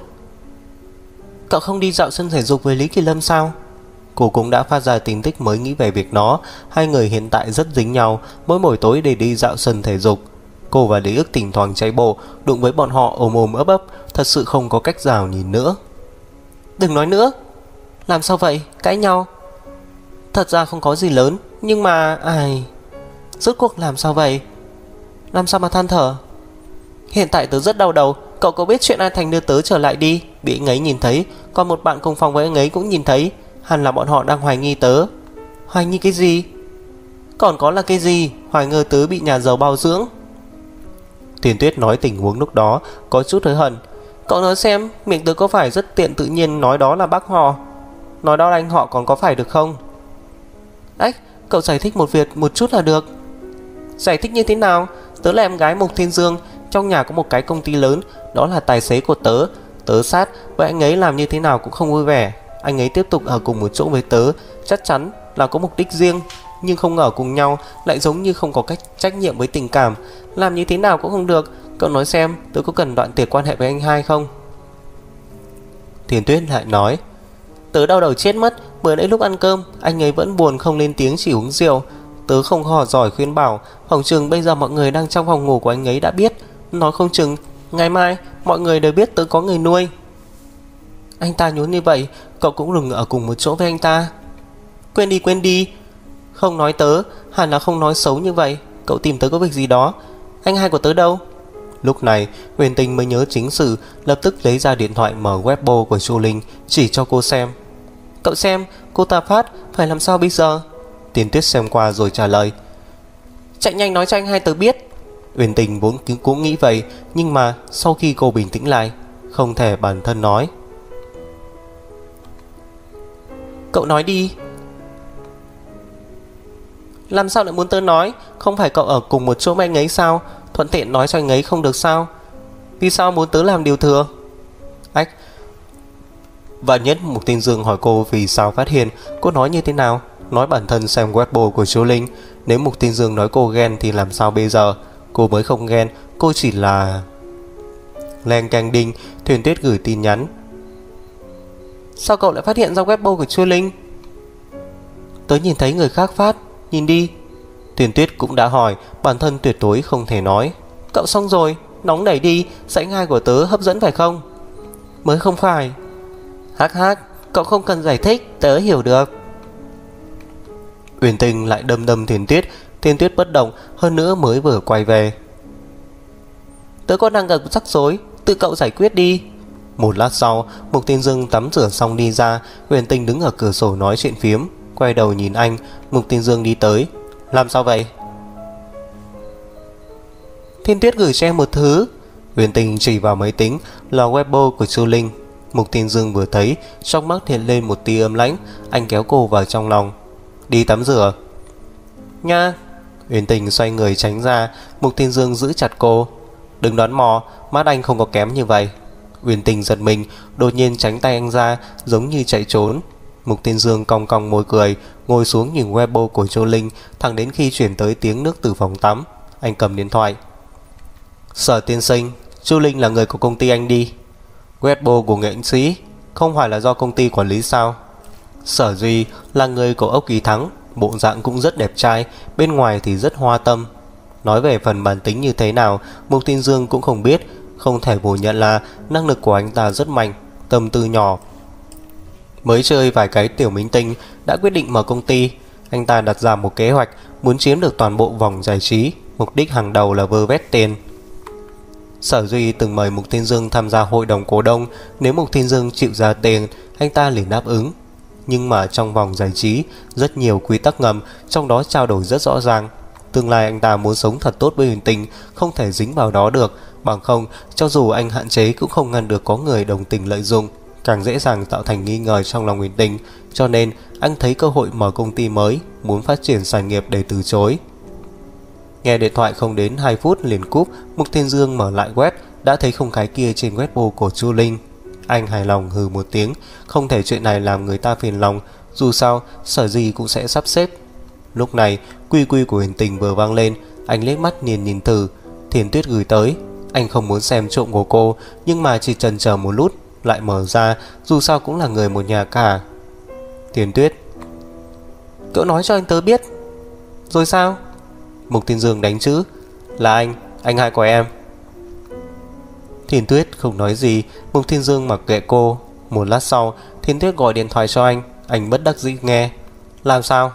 [SPEAKER 1] Cậu không đi dạo sân thể dục với Lý Kỳ Lâm sao? Cô cũng đã phát ra tin tức mới nghĩ về việc nó. 2 người hiện tại rất dính nhau, mỗi buổi tối để đi dạo sân thể dục. Cô và Lý Ức thỉnh thoảng chạy bộ, đụng với bọn họ ôm ôm ấp ấp, thật sự không có cách nào nhìn nữa. Đừng nói nữa. Làm sao vậy? Cãi nhau? Thật ra không có gì lớn, nhưng mà rốt cuộc làm sao vậy? Làm sao mà than thở? Hiện tại tớ rất đau đầu. Cậu có biết chuyện An Thành đưa tớ trở lại đi, bị anh ấy nhìn thấy, còn một bạn cùng phòng với anh ấy cũng nhìn thấy. Hẳn là bọn họ đang hoài nghi tớ. Hoài nghi cái gì? Còn có là cái gì? Hoài ngờ tớ bị nhà giàu bao dưỡng. Thiên Tuyết nói tình huống lúc đó có chút hối hận. Cậu nói xem, miệng tớ có phải rất tiện tự nhiên nói đó là bác họ, nói đó là anh họ còn có phải được không? Ách, cậu giải thích một việc một chút là được. Giải thích như thế nào? Tớ là em gái Mục Thiên Dương, trong nhà có một cái công ty lớn, đó là tài xế của tớ. Tớ sát với anh ấy làm như thế nào cũng không vui vẻ. Anh ấy tiếp tục ở cùng một chỗ với tớ, chắc chắn là có mục đích riêng, nhưng không ở cùng nhau lại giống như không có cách trách nhiệm với tình cảm, làm như thế nào cũng không được. Cậu nói xem, tớ có cần đoạn tuyệt quan hệ với anh hai không? Thiên Tuyết lại nói: tớ đau đầu chết mất. Bữa nãy lúc ăn cơm, anh ấy vẫn buồn không lên tiếng, chỉ uống rượu. Tớ không hỏi giỏi khuyên bảo, phòng chừng bây giờ mọi người đang trong phòng ngủ của anh ấy đã biết. Nói không chừng ngày mai mọi người đều biết tớ có người nuôi. Anh ta nhún như vậy, cậu cũng đừng ở cùng một chỗ với anh ta. Quên đi. Không nói tớ, hẳn là không nói xấu như vậy. Cậu tìm tớ có việc gì đó. Anh hai của tớ đâu? Lúc này Uyển Tình mới nhớ chính sự, lập tức lấy ra điện thoại mở Weibo của Chu Linh, chỉ cho cô xem. Cậu xem, cô ta phát, phải làm sao bây giờ? Tiên Tuyết xem qua rồi trả lời: chạy nhanh nói cho anh hai tớ biết. Uyển Tình vốn cũng nghĩ vậy, nhưng mà sau khi cô bình tĩnh lại, không thể bản thân nói. Cậu nói đi. Làm sao lại muốn tớ nói? Không phải cậu ở cùng một chỗ với anh ấy sao? Thuận tiện nói cho anh ấy không được sao? Vì sao muốn tớ làm điều thừa? Ách. Và nhất Mục Thiên Dương hỏi cô vì sao phát hiện. Cô nói như thế nào? Nói bản thân xem Weibo của Chu Linh. Nếu Mục Thiên Dương nói cô ghen thì làm sao bây giờ? Cô mới không ghen, cô chỉ là... Len canh đinh. Thuyền Tuyết gửi tin nhắn: sao cậu lại phát hiện ra Weibo của Chu Linh? Tớ nhìn thấy người khác phát, nhìn đi. Tiền Tuyết cũng đã hỏi, bản thân tuyệt đối không thể nói. Cậu xong rồi, nóng nảy đi, sảnh hai của tớ hấp dẫn phải không? Mới không phải. Hắc hắc, cậu không cần giải thích, tớ hiểu được. Uyển Tình lại đâm đâm Tiền Tuyết. Tiền Tuyết bất động, hơn nữa mới vừa quay về. Tớ còn đang gặp rắc rối, tự cậu giải quyết đi. Một lát sau, Mục Tiên Dương tắm rửa xong đi ra. Uyển Tình đứng ở cửa sổ nói chuyện phiếm. Quay đầu nhìn anh. Mục Tiên Dương đi tới. Làm sao vậy? Thiên Tuyết gửi cho em một thứ. Uyển Tình chỉ vào máy tính là Weibo của Chu Linh. Mục Tiên Dương vừa thấy, trong mắt hiện lên một tia âm lãnh. Anh kéo cô vào trong lòng. Đi tắm rửa. Nha. Uyển Tình xoay người tránh ra. Mục Tiên Dương giữ chặt cô. Đừng đoán mò, mắt anh không có kém như vậy. Uyển Tình giật mình, đột nhiên tránh tay anh ra, giống như chạy trốn. Mục Tiên Dương cong cong môi cười, ngồi xuống nhìn Weibo của Chu Linh, thẳng đến khi chuyển tới tiếng nước từ phòng tắm. Anh cầm điện thoại. Sở tiên sinh, Chu Linh là người của công ty anh đi. Weibo của nghệ sĩ, không phải là do công ty quản lý sao? Sở Duy là người của Ốc Ý Thắng, bộ dạng cũng rất đẹp trai, bên ngoài thì rất hoa tâm. Nói về phần bản tính như thế nào, Mục Tiên Dương cũng không biết. Không thể phủ nhận là năng lực của anh ta rất mạnh, tâm tư nhỏ. Mới chơi vài cái tiểu minh tinh đã quyết định mở công ty. Anh ta đặt ra một kế hoạch muốn chiếm được toàn bộ vòng giải trí. Mục đích hàng đầu là vơ vét tiền. Sở Duy từng mời Mục Tiên Dương tham gia hội đồng cổ đông. Nếu Mục Tiên Dương chịu ra tiền, anh ta liền đáp ứng. Nhưng mà trong vòng giải trí rất nhiều quy tắc ngầm, trong đó trao đổi rất rõ ràng. Tương lai anh ta muốn sống thật tốt với Uyển Tình, không thể dính vào đó được. Bằng không, cho dù anh hạn chế cũng không ngăn được có người đồng tình lợi dụng, càng dễ dàng tạo thành nghi ngờ trong lòng Uyển Tình. Cho nên anh thấy cơ hội mở công ty mới, muốn phát triển sản nghiệp để từ chối. Nghe điện thoại không đến 2 phút liền cúp. Mục Tiên Dương mở lại web, đã thấy không cái kia trên Weibo của Chu Linh. Anh hài lòng hừ một tiếng. Không thể chuyện này làm người ta phiền lòng, dù sao Sở gì cũng sẽ sắp xếp. Lúc này quy quy của Uyển Tình vừa vang lên. Anh liếc mắt nhìn thử. Thiền Tuyết gửi tới. Anh không muốn xem trộm của cô, nhưng mà chỉ chần chờ một lúc lại mở ra, dù sao cũng là người một nhà cả. Thiền Tuyết, cậu nói cho anh tớ biết. Rồi sao? Mục Tiên Dương đánh chữ. Là anh hai của em. Thiền Tuyết không nói gì. Mục Tiên Dương mặc kệ cô. Một lát sau Thiền Tuyết gọi điện thoại cho anh. Anh bất đắc dĩ nghe. Làm sao?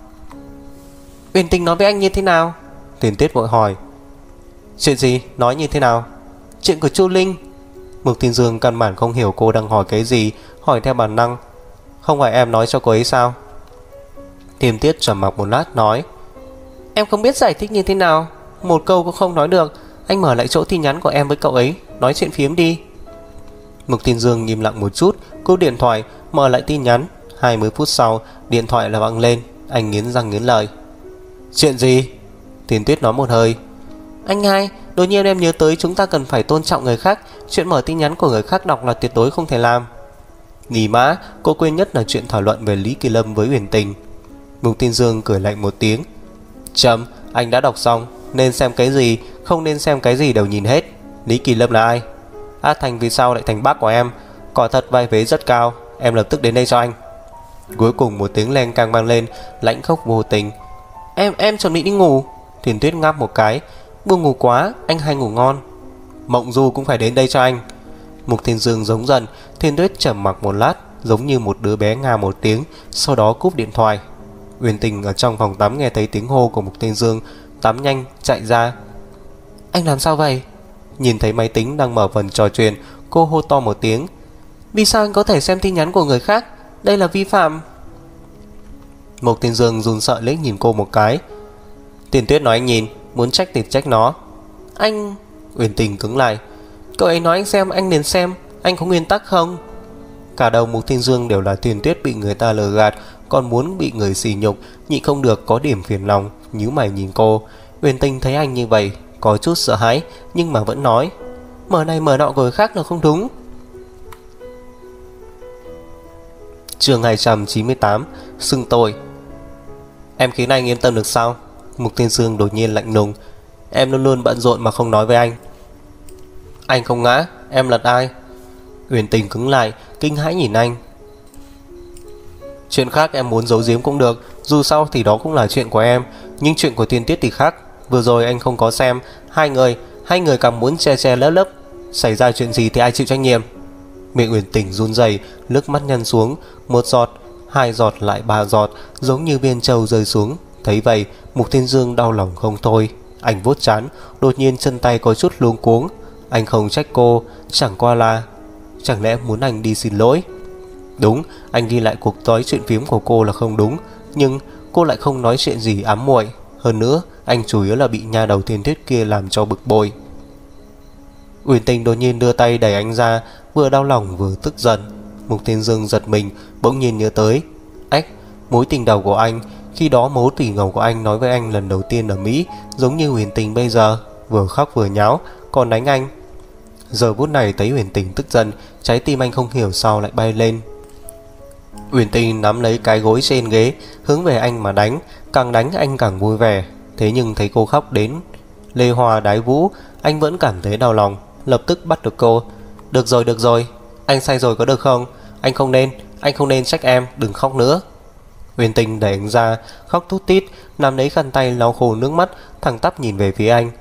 [SPEAKER 1] Uyển Tình nói với anh như thế nào? Thiền Tuyết vội hỏi. Chuyện gì? Nói như thế nào? Chuyện của Chu Linh. Mục Tiên Dương căn bản không hiểu cô đang hỏi cái gì, hỏi theo bản năng. Không phải em nói cho cô ấy sao? Thiền Tuyết trầm mặc một lát nói. Em không biết giải thích như thế nào, một câu cũng không nói được. Anh mở lại chỗ tin nhắn của em với cậu ấy, nói chuyện phiếm đi. Mục Tiên Dương im lặng một chút, cúp điện thoại, mở lại tin nhắn. 20 phút sau điện thoại là vang lên. Anh nghiến răng nghiến lợi. Chuyện gì? Thiền Tuyết nói một hơi. Anh hai, đột nhiên em nhớ tới chúng ta cần phải tôn trọng người khác. Chuyện mở tin nhắn của người khác đọc là tuyệt đối không thể làm. Nỉ mã, cô quên nhất là chuyện thảo luận về Lý Kỳ Lâm với Uyển Tình. Mục Tiên Dương cười lạnh một tiếng. Chấm, anh đã đọc xong, nên xem cái gì, không nên xem cái gì đều nhìn hết. Lý Kỳ Lâm là ai? A Thành vì sao lại thành bác của em? Quả thật vai vế rất cao, em lập tức đến đây cho anh. Cuối cùng một tiếng leng cang vang lên, lãnh khốc vô tình. Em chuẩn bị đi ngủ. Thiền Tuyết ngáp một cái. Buông ngủ quá, anh hai ngủ ngon. Mộng Du cũng phải đến đây cho anh. Mục Tiên Dương giống dần. Thiền Tuyết trầm mặc một lát, giống như một đứa bé nga một tiếng, sau đó cúp điện thoại. Uyển Tình ở trong phòng tắm nghe thấy tiếng hô của Mục Tiên Dương, tắm nhanh chạy ra. Anh làm sao vậy? Nhìn thấy máy tính đang mở phần trò chuyện, cô hô to một tiếng. Vì sao anh có thể xem tin nhắn của người khác? Đây là vi phạm. Mục Tiên Dương run sợ liếc nhìn cô một cái. Tiền Tuyết nói anh nhìn, muốn trách thì trách nó. Anh... Uyển Tình cứng lại. Cậu ấy nói anh xem, anh nên xem. Anh có nguyên tắc không? Cả đầu Mục Tiên Dương đều là Tiền Tuyết bị người ta lừa gạt, còn muốn bị người sỉ nhục, nhịn không được có điểm phiền lòng, nhíu mày nhìn cô. Uyển Tình thấy anh như vậy, có chút sợ hãi, nhưng mà vẫn nói. Mở này mở nọ của người khác là không đúng. Chương 298, xưng tội. Em khiến anh yên tâm được sao? Mục Tiên Dương đột nhiên lạnh lùng. Em luôn luôn bận rộn mà không nói với anh. Anh không ngã, em lật ai? Uyển Tình cứng lại, kinh hãi nhìn anh. Chuyện khác em muốn giấu giếm cũng được, dù sao thì đó cũng là chuyện của em. Nhưng chuyện của Thiên Tuyết thì khác. Vừa rồi anh không có xem. Hai người càng muốn che che lấp lấp. Xảy ra chuyện gì thì ai chịu trách nhiệm? Miệng Uyển Tình run rẩy, nước mắt nhân xuống. Một giọt, hai giọt, lại ba giọt, giống như viên châu rơi xuống. Thấy vậy, Mục Thiên Dương đau lòng không thôi. Anh vuốt trán, đột nhiên chân tay có chút luống cuống. Anh không trách cô, chẳng qua là chẳng lẽ muốn anh đi xin lỗi? Đúng, anh ghi lại cuộc nói chuyện phím của cô là không đúng, nhưng cô lại không nói chuyện gì ám muội. Hơn nữa, anh chủ yếu là bị nha đầu Thiên Tuyết kia làm cho bực bội. Uyển Tình đột nhiên đưa tay đẩy anh ra, vừa đau lòng vừa tức giận. Mục Thiên Dương giật mình, bỗng nhiên nhớ tới mối tình đầu của anh. Khi đó mối tình đầu của anh nói với anh lần đầu tiên ở Mỹ, giống như Uyển Tình bây giờ, vừa khóc vừa nháo, còn đánh anh. Giờ phút này thấy Uyển Tình tức giận, trái tim anh không hiểu sao lại bay lên. Uyển Tình nắm lấy cái gối trên ghế, hướng về anh mà đánh. Càng đánh anh càng vui vẻ. Thế nhưng thấy cô khóc đến lê hoa đái vũ, anh vẫn cảm thấy đau lòng, lập tức bắt được cô. Được rồi, anh sai rồi có được không? Anh không nên trách em, đừng khóc nữa. Uyển Tình đẩy anh ra, khóc thút tít, nắm lấy khăn tay lau khô nước mắt, thẳng tắp nhìn về phía anh.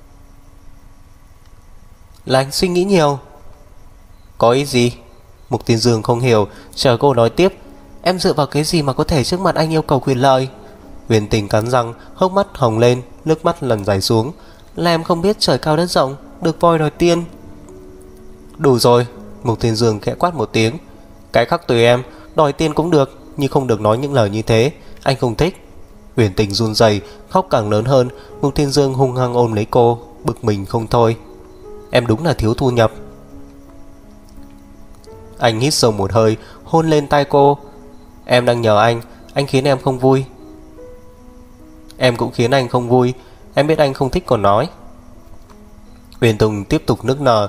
[SPEAKER 1] Là anh suy nghĩ nhiều. Có ý gì? Mục Thiên Dương không hiểu, chờ cô nói tiếp. Em dựa vào cái gì mà có thể trước mặt anh yêu cầu quyền lợi? Uyển Tình cắn răng, hốc mắt hồng lên, nước mắt lần dài xuống. Là em không biết trời cao đất rộng, được voi đòi tiên. Đủ rồi. Mục Thiên Dương khẽ quát một tiếng. Cái khác tùy em, đòi tiên cũng được, nhưng không được nói những lời như thế, anh không thích. Uyển Tình run rẩy, khóc càng lớn hơn. Mục Thiên Dương hung hăng ôm lấy cô, bực mình không thôi. Em đúng là thiếu thu nhập. Anh hít sâu một hơi, hôn lên tai cô. Em đang nhờ anh khiến em không vui. Em cũng khiến anh không vui. Em biết anh không thích còn nói. Uyển Tình tiếp tục nức nở.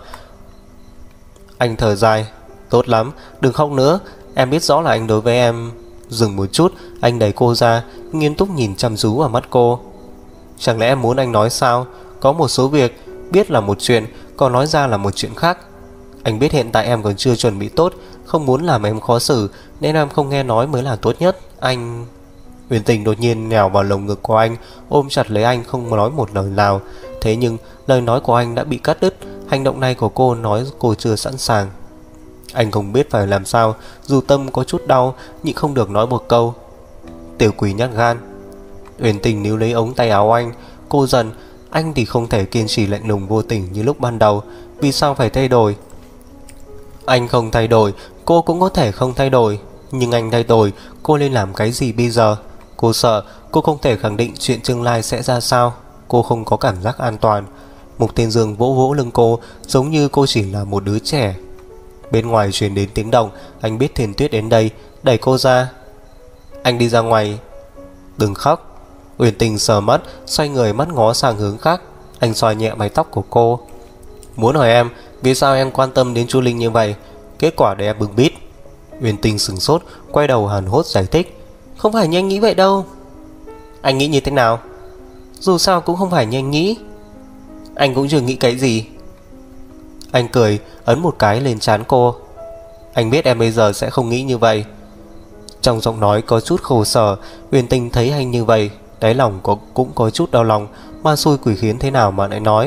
[SPEAKER 1] Anh thở dài. Tốt lắm, đừng khóc nữa. Em biết rõ là anh đối với em. Dừng một chút, anh đẩy cô ra, nghiêm túc nhìn chăm chú vào mắt cô. Chẳng lẽ em muốn anh nói sao? Có một số việc biết là một chuyện, còn nói ra là một chuyện khác. Anh biết hiện tại em còn chưa chuẩn bị tốt, không muốn làm em khó xử, nên em không nghe nói mới là tốt nhất. Anh... Uyển Tình đột nhiên nhào vào lồng ngực của anh, ôm chặt lấy anh không nói một lời nào. Thế nhưng lời nói của anh đã bị cắt đứt. Hành động này của cô nói cô chưa sẵn sàng. Anh không biết phải làm sao, dù tâm có chút đau nhưng không được nói một câu. Tiểu quỷ nhát gan. Uyển Tình níu lấy ống tay áo anh. Cô giận. Anh thì không thể kiên trì lạnh lùng vô tình như lúc ban đầu. Vì sao phải thay đổi? Anh không thay đổi, cô cũng có thể không thay đổi. Nhưng anh thay đổi, cô nên làm cái gì bây giờ? Cô sợ, cô không thể khẳng định chuyện tương lai sẽ ra sao. Cô không có cảm giác an toàn. Mục Thiên Dương vỗ vỗ lưng cô, giống như cô chỉ là một đứa trẻ. Bên ngoài truyền đến tiếng động. Anh biết Thiên Tuyết đến đây, đẩy cô ra. Anh đi ra ngoài. Đừng khóc. Uyển Tình sờ mắt, xoay người mắt ngó sang hướng khác. Anh xoa nhẹ mái tóc của cô. Muốn hỏi em vì sao em quan tâm đến Chu Linh như vậy. Kết quả để em bừng bít. Uyển Tình sửng sốt, quay đầu hàn hốt giải thích. Không phải như anh nghĩ vậy đâu. Anh nghĩ như thế nào? Dù sao cũng không phải như anh nghĩ. Anh cũng chưa nghĩ cái gì. Anh cười, ấn một cái lên trán cô. Anh biết em bây giờ sẽ không nghĩ như vậy. Trong giọng nói có chút khổ sở. Uyển Tình thấy anh như vậy, đáy lòng cũng có chút đau lòng. Ma xui quỷ khiến thế nào mà lại nói.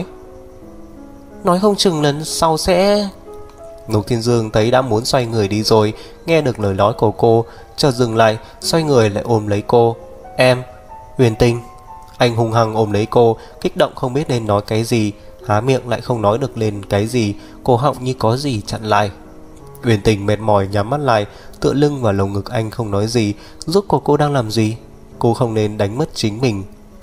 [SPEAKER 1] Nói không chừng lần sau sẽ... Mục Thiên Dương thấy đã muốn xoay người đi rồi, nghe được lời nói của cô, chợt dừng lại, xoay người lại ôm lấy cô. Em... Uyển Tình. Anh hung hăng ôm lấy cô, kích động không biết nên nói cái gì, há miệng lại không nói được lên cái gì, cổ họng như có gì chặn lại. Uyển Tình mệt mỏi nhắm mắt lại, tựa lưng vào lồng ngực anh không nói gì. Rốt cuộc cô đang làm gì? Cô không nên đánh mất chính mình.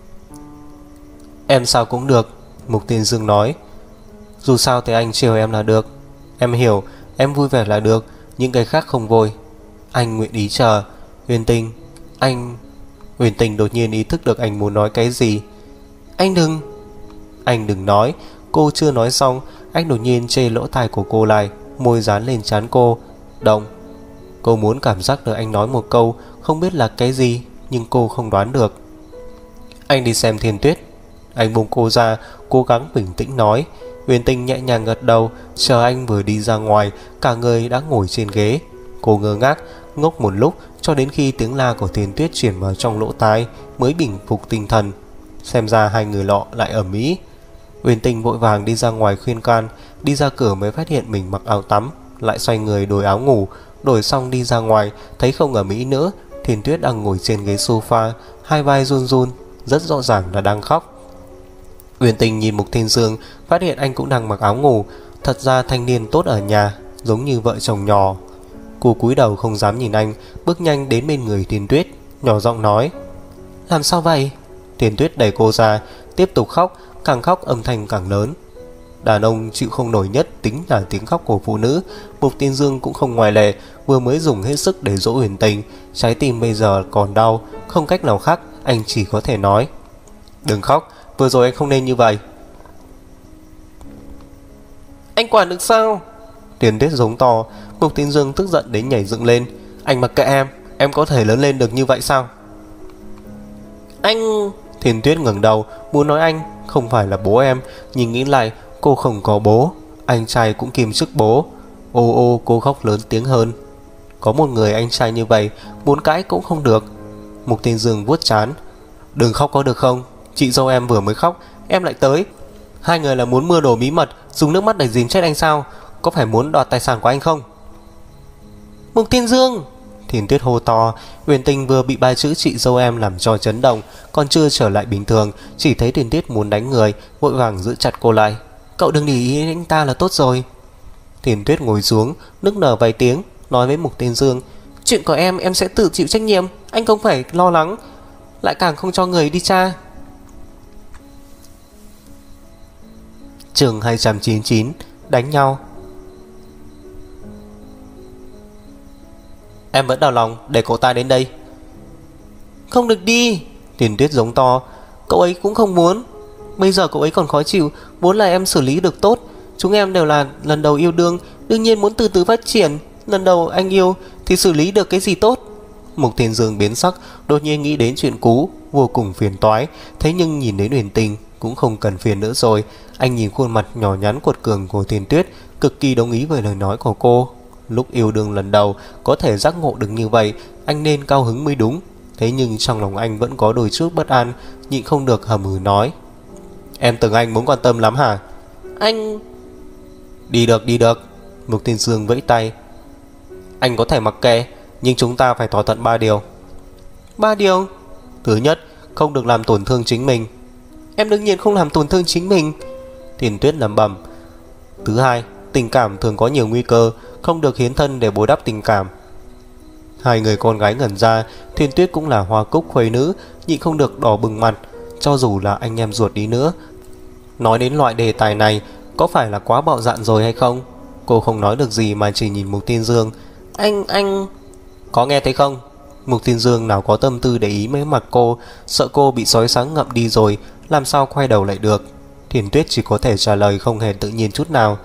[SPEAKER 1] Em sao cũng được. Mục Thiên Dương nói. Dù sao thì anh chiều em là được. Em hiểu, em vui vẻ là được. Những cái khác không vội. Anh nguyện ý chờ. Uyển Tình, anh... Uyển Tình đột nhiên ý thức được anh muốn nói cái gì. Anh đừng nói. Cô chưa nói xong, anh đột nhiên chê lỗ tai của cô lại, môi dán lên trán cô. Động. Cô muốn cảm giác được anh nói một câu, không biết là cái gì, nhưng cô không đoán được. Anh đi xem Thiên Tuyết. Anh buông cô ra, cố gắng bình tĩnh nói. Uyển Tình nhẹ nhàng gật đầu. Chờ anh vừa đi ra ngoài, cả người đã ngồi trên ghế. Cô ngơ ngác, ngốc một lúc, cho đến khi tiếng la của Thiên Tuyết truyền vào trong lỗ tai mới bình phục tinh thần. Xem ra hai người lọ lại ở Mỹ. Uyển Tình vội vàng đi ra ngoài khuyên can. Đi ra cửa mới phát hiện mình mặc áo tắm, lại xoay người đổi áo ngủ. Đổi xong đi ra ngoài, thấy không ở Mỹ nữa. Thiền Tuyết đang ngồi trên ghế sofa, hai vai run run, rất rõ ràng là đang khóc. Uyển Tình nhìn Mục Thiên Dương, phát hiện anh cũng đang mặc áo ngủ. Thật ra thanh niên tốt ở nhà, giống như vợ chồng nhỏ. Cô cúi đầu không dám nhìn anh, bước nhanh đến bên người Thiền Tuyết, nhỏ giọng nói: làm sao vậy? Thiền Tuyết đẩy cô ra, tiếp tục khóc, càng khóc âm thanh càng lớn. Đàn ông chịu không nổi nhất tính là tiếng khóc của phụ nữ. Mục Thiên Dương cũng không ngoại lệ, vừa mới dùng hết sức để dỗ Uyển Tình, trái tim bây giờ còn đau, không cách nào khác, anh chỉ có thể nói: đừng khóc, vừa rồi anh không nên như vậy. Anh quản được sao? Thiền Tuyết giống to. Mục Thiên Dương tức giận đến nhảy dựng lên: anh mặc kệ em có thể lớn lên được như vậy sao? Anh... Thiền Tuyết ngẩng đầu muốn nói anh không phải là bố em, nhưng nghĩ lại cô không có bố, anh trai cũng kiêm chức bố. Ô ô, cô khóc lớn tiếng hơn. Có một người anh trai như vậy, muốn cãi cũng không được. Mục Thiên Dương vuốt trán: đừng khóc có được không? Chị dâu em vừa mới khóc, em lại tới. Hai người là muốn mưa đổ bí mật, dùng nước mắt để dìm chết anh sao? Có phải muốn đoạt tài sản của anh không? Mục Thiên Dương! Thiền Tuyết hô to. Uyển Tình vừa bị ba chữ chị dâu em làm cho chấn động, còn chưa trở lại bình thường, chỉ thấy Thiền Tuyết muốn đánh người, vội vàng giữ chặt cô lại. Cậu đừng để ý anh ta là tốt rồi. Thiền Tuyết ngồi xuống, nức nở vài tiếng, nói với Mục Thiên Dương: chuyện của em sẽ tự chịu trách nhiệm, anh không phải lo lắng, lại càng không cho người đi tra. Chương 299: đánh nhau. Em vẫn đau lòng để cậu ta đến đây. Không được đi. Thiền Tuyết giống to. Cậu ấy cũng không muốn. Bây giờ cậu ấy còn khó chịu, muốn là em xử lý được tốt. Chúng em đều là lần đầu yêu đương, đương nhiên muốn từ từ phát triển. Lần đầu anh yêu thì xử lý được cái gì tốt? Mục Thiên Dương biến sắc, đột nhiên nghĩ đến chuyện cũ, vô cùng phiền toái. Thế nhưng nhìn đến Uyển Tình cũng không cần phiền nữa rồi. Anh nhìn khuôn mặt nhỏ nhắn cuột cường của Thiền Tuyết, cực kỳ đồng ý với lời nói của cô. Lúc yêu đương lần đầu có thể giác ngộ được như vậy, anh nên cao hứng mới đúng. Thế nhưng trong lòng anh vẫn có đôi chút bất an, nhịn không được hầm hừ nói: em tưởng anh muốn quan tâm lắm hả? Anh... Đi được. Mục Thiên Dương vẫy tay. Anh có thể mặc kệ, nhưng chúng ta phải thỏa thuận 3 điều. 3 điều? Thứ nhất, không được làm tổn thương chính mình. Em đương nhiên không làm tổn thương chính mình. Thiền Tuyết lẩm bẩm. Thứ hai, tình cảm thường có nhiều nguy cơ, không được hiến thân để bồi đắp tình cảm. Hai người con gái ngẩn ra. Thiền Tuyết cũng là hoa cúc khuê nữ, nhịn không được đỏ bừng mặt. Cho dù là anh em ruột đi nữa, nói đến loại đề tài này có phải là quá bạo dạn rồi hay không? Cô không nói được gì mà chỉ nhìn Mục Thiên Dương. Anh... Có nghe thấy không? Mục Thiên Dương nào có tâm tư để ý mấy mặt cô, sợ cô bị sói sáng ngậm đi rồi, làm sao quay đầu lại được. Thiền Tuyết chỉ có thể trả lời không hề tự nhiên chút nào.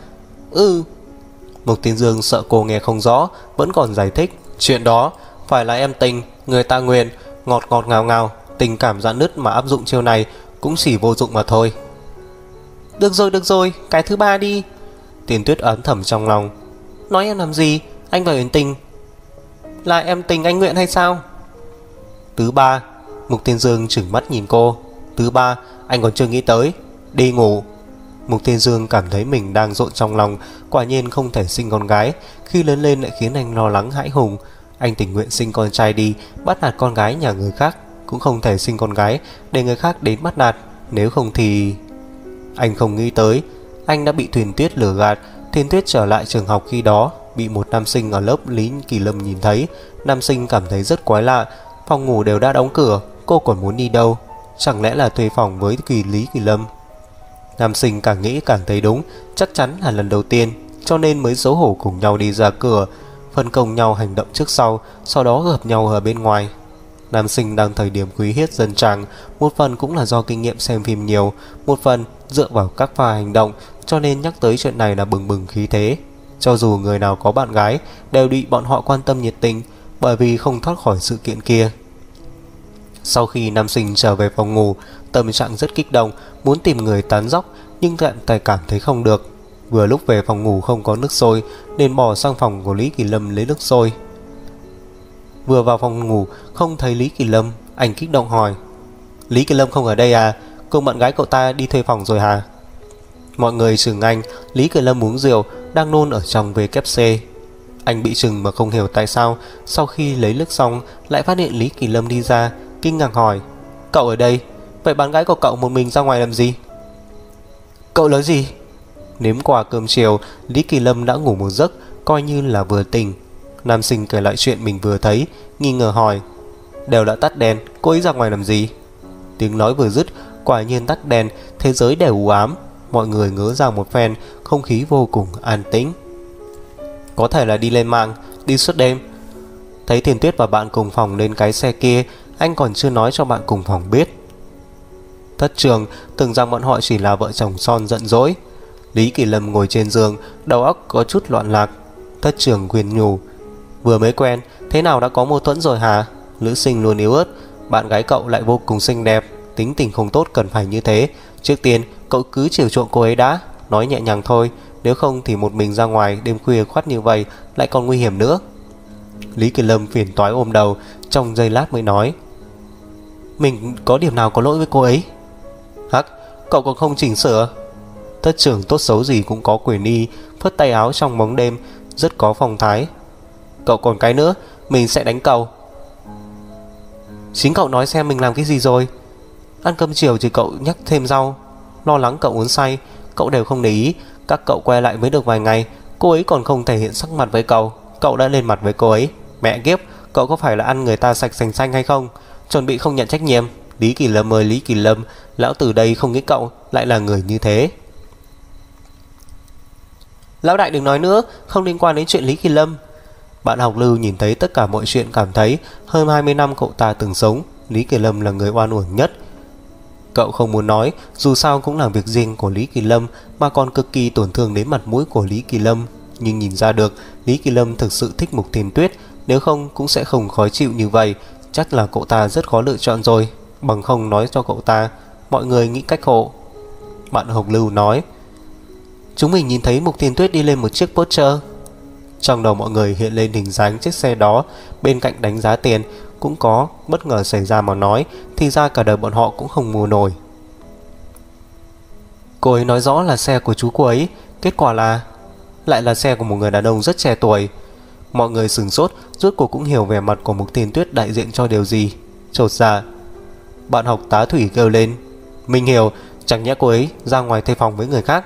[SPEAKER 1] Mục Thiên Dương sợ cô nghe không rõ, vẫn còn giải thích. Chuyện đó phải là em tình, người ta nguyện, ngọt ngọt ngào ngào, tình cảm rạn nứt mà áp dụng chiêu này cũng chỉ vô dụng mà thôi. Được rồi, cái thứ 3 đi. Thiền Tuyết ấn thầm trong lòng. Nói em làm gì? Anh và Uyển Tình là em tình anh nguyện hay sao? Thứ 3. Mục Thiên Dương trừng mắt nhìn cô. Thứ 3 anh còn chưa nghĩ tới. Đi ngủ. Mục Thiên Dương cảm thấy mình đang rộn trong lòng. Quả nhiên không thể sinh con gái, khi lớn lên lại khiến anh lo lắng hãi hùng. Anh tình nguyện sinh con trai đi, bắt nạt con gái nhà người khác, cũng không thể sinh con gái để người khác đến bắt nạt. Nếu không thì... Anh không nghĩ tới anh đã bị Thiền Tuyết lừa gạt. Thiền Tuyết trở lại trường học khi đó bị một nam sinh ở lớp Lý Kỳ Lâm nhìn thấy. Nam sinh cảm thấy rất quái lạ. Phòng ngủ đều đã đóng cửa, cô còn muốn đi đâu? Chẳng lẽ là thuê phòng với Lý Kỳ Lâm? Nam sinh càng nghĩ càng thấy đúng, chắc chắn là lần đầu tiên, cho nên mới xấu hổ cùng nhau đi ra cửa, phân công nhau hành động trước sau đó hợp nhau ở bên ngoài. Nam sinh đang thời điểm quý hiết dân tràng, một phần cũng là do kinh nghiệm xem phim nhiều, một phần dựa vào các pha hành động, cho nên nhắc tới chuyện này là bừng bừng khí thế. Cho dù người nào có bạn gái đều bị bọn họ quan tâm nhiệt tình, bởi vì không thoát khỏi sự kiện kia. Sau khi nam sinh trở về phòng ngủ, tâm trạng rất kích động, muốn tìm người tán dóc, nhưng lại cảm thấy không được. Vừa lúc về phòng ngủ không có nước sôi, nên bỏ sang phòng của Lý Kỳ Lâm lấy nước sôi. Vừa vào phòng ngủ không thấy Lý Kỳ Lâm, anh kích động hỏi: Lý Kỳ Lâm không ở đây à? cùng bạn gái cậu ta đi thuê phòng rồi hả? Mọi người sừng anh. Lý Kỳ Lâm uống rượu, đang nôn ở trong WC. Anh bị sừng mà không hiểu tại sao sau khi lấy nước xong lại phát hiện Lý Kỳ Lâm đi ra, kinh ngạc hỏi: Cậu ở đây? Vậy bạn gái của cậu một mình ra ngoài làm gì? Cậu nói gì? Nếm quà cơm chiều, Lý Kỳ Lâm đã ngủ một giấc, coi như là vừa tỉnh. Nam sinh kể lại chuyện mình vừa thấy, nghi ngờ hỏi: Đều đã tắt đèn, cô ấy ra ngoài làm gì? Tiếng nói vừa dứt, quả nhiên tắt đèn, thế giới đều u ám. Mọi người ngớ ra một phen, không khí vô cùng an tĩnh. Có thể là đi lên mạng, đi suốt đêm. Thấy Thiền Tuyết và bạn cùng phòng lên cái xe kia, anh còn chưa nói cho bạn cùng phòng biết. Thất Trường tưởng rằng bọn họ chỉ là vợ chồng son giận dỗi. Lý Kỳ Lâm ngồi trên giường, đầu óc có chút loạn lạc. Thất Trường khuyên nhủ: Vừa mới quen, thế nào đã có mâu thuẫn rồi hả? Nữ sinh luôn yếu ớt, bạn gái cậu lại vô cùng xinh đẹp, tính tình không tốt cần phải như thế. Trước tiên cậu cứ chiều chuộng cô ấy đã, nói nhẹ nhàng thôi, nếu không thì một mình ra ngoài đêm khuya khoắt như vậy lại còn nguy hiểm nữa. Lý Kỳ Lâm phiền toái ôm đầu, trong giây lát mới nói: Mình có điểm nào có lỗi với cô ấy? Hắc, cậu còn không chỉnh sửa. Thất Trưởng tốt xấu gì cũng có quyền y, phất tay áo trong bóng đêm, rất có phong thái. Cậu còn cái nữa, mình sẽ đánh cậu. Chính cậu nói xem mình làm cái gì rồi. Ăn cơm chiều thì cậu nhắc thêm rau, lo lắng cậu uống say, cậu đều không để ý. Các cậu quay lại mới được vài ngày, cô ấy còn không thể hiện sắc mặt với cậu, cậu đã lên mặt với cô ấy. Mẹ kiếp, cậu có phải là ăn người ta sạch sành xanh hay không? Chuẩn bị không nhận trách nhiệm. Lý Kỳ Lâm ơi Lý Kỳ Lâm, lão từ đây không nghĩ cậu lại là người như thế. Lão đại đừng nói nữa, không liên quan đến chuyện Lý Kỳ Lâm. Bạn học Lưu nhìn thấy tất cả mọi chuyện cảm thấy hơn 20 năm cậu ta từng sống, Lý Kỳ Lâm là người oan uổng nhất. Cậu không muốn nói, dù sao cũng là việc riêng của Lý Kỳ Lâm, mà còn cực kỳ tổn thương đến mặt mũi của Lý Kỳ Lâm. Nhưng nhìn ra được Lý Kỳ Lâm thực sự thích Mục Thiền Tuyết, nếu không cũng sẽ không khó chịu như vậy. Chắc là cậu ta rất khó lựa chọn rồi, bằng không nói cho cậu ta. Mọi người nghĩ cách hộ. Bạn học Lưu nói: Chúng mình nhìn thấy Mục Thiền Tuyết đi lên một chiếc Porsche. Trong đầu mọi người hiện lên hình dáng chiếc xe đó. Bên cạnh đánh giá tiền cũng có bất ngờ xảy ra mà nói, thì ra cả đời bọn họ cũng không mua nổi. Cô ấy nói rõ là xe của chú cô ấy, kết quả là lại là xe của một người đàn ông rất trẻ tuổi. Mọi người sửng sốt, rốt cuộc cũng hiểu vẻ mặt của Mục Thiền Tuyết đại diện cho điều gì. Chột dạ. Bạn học Tá Thủy kêu lên: Mình hiểu, chẳng nhẽ cô ấy ra ngoài thuê phòng với người khác.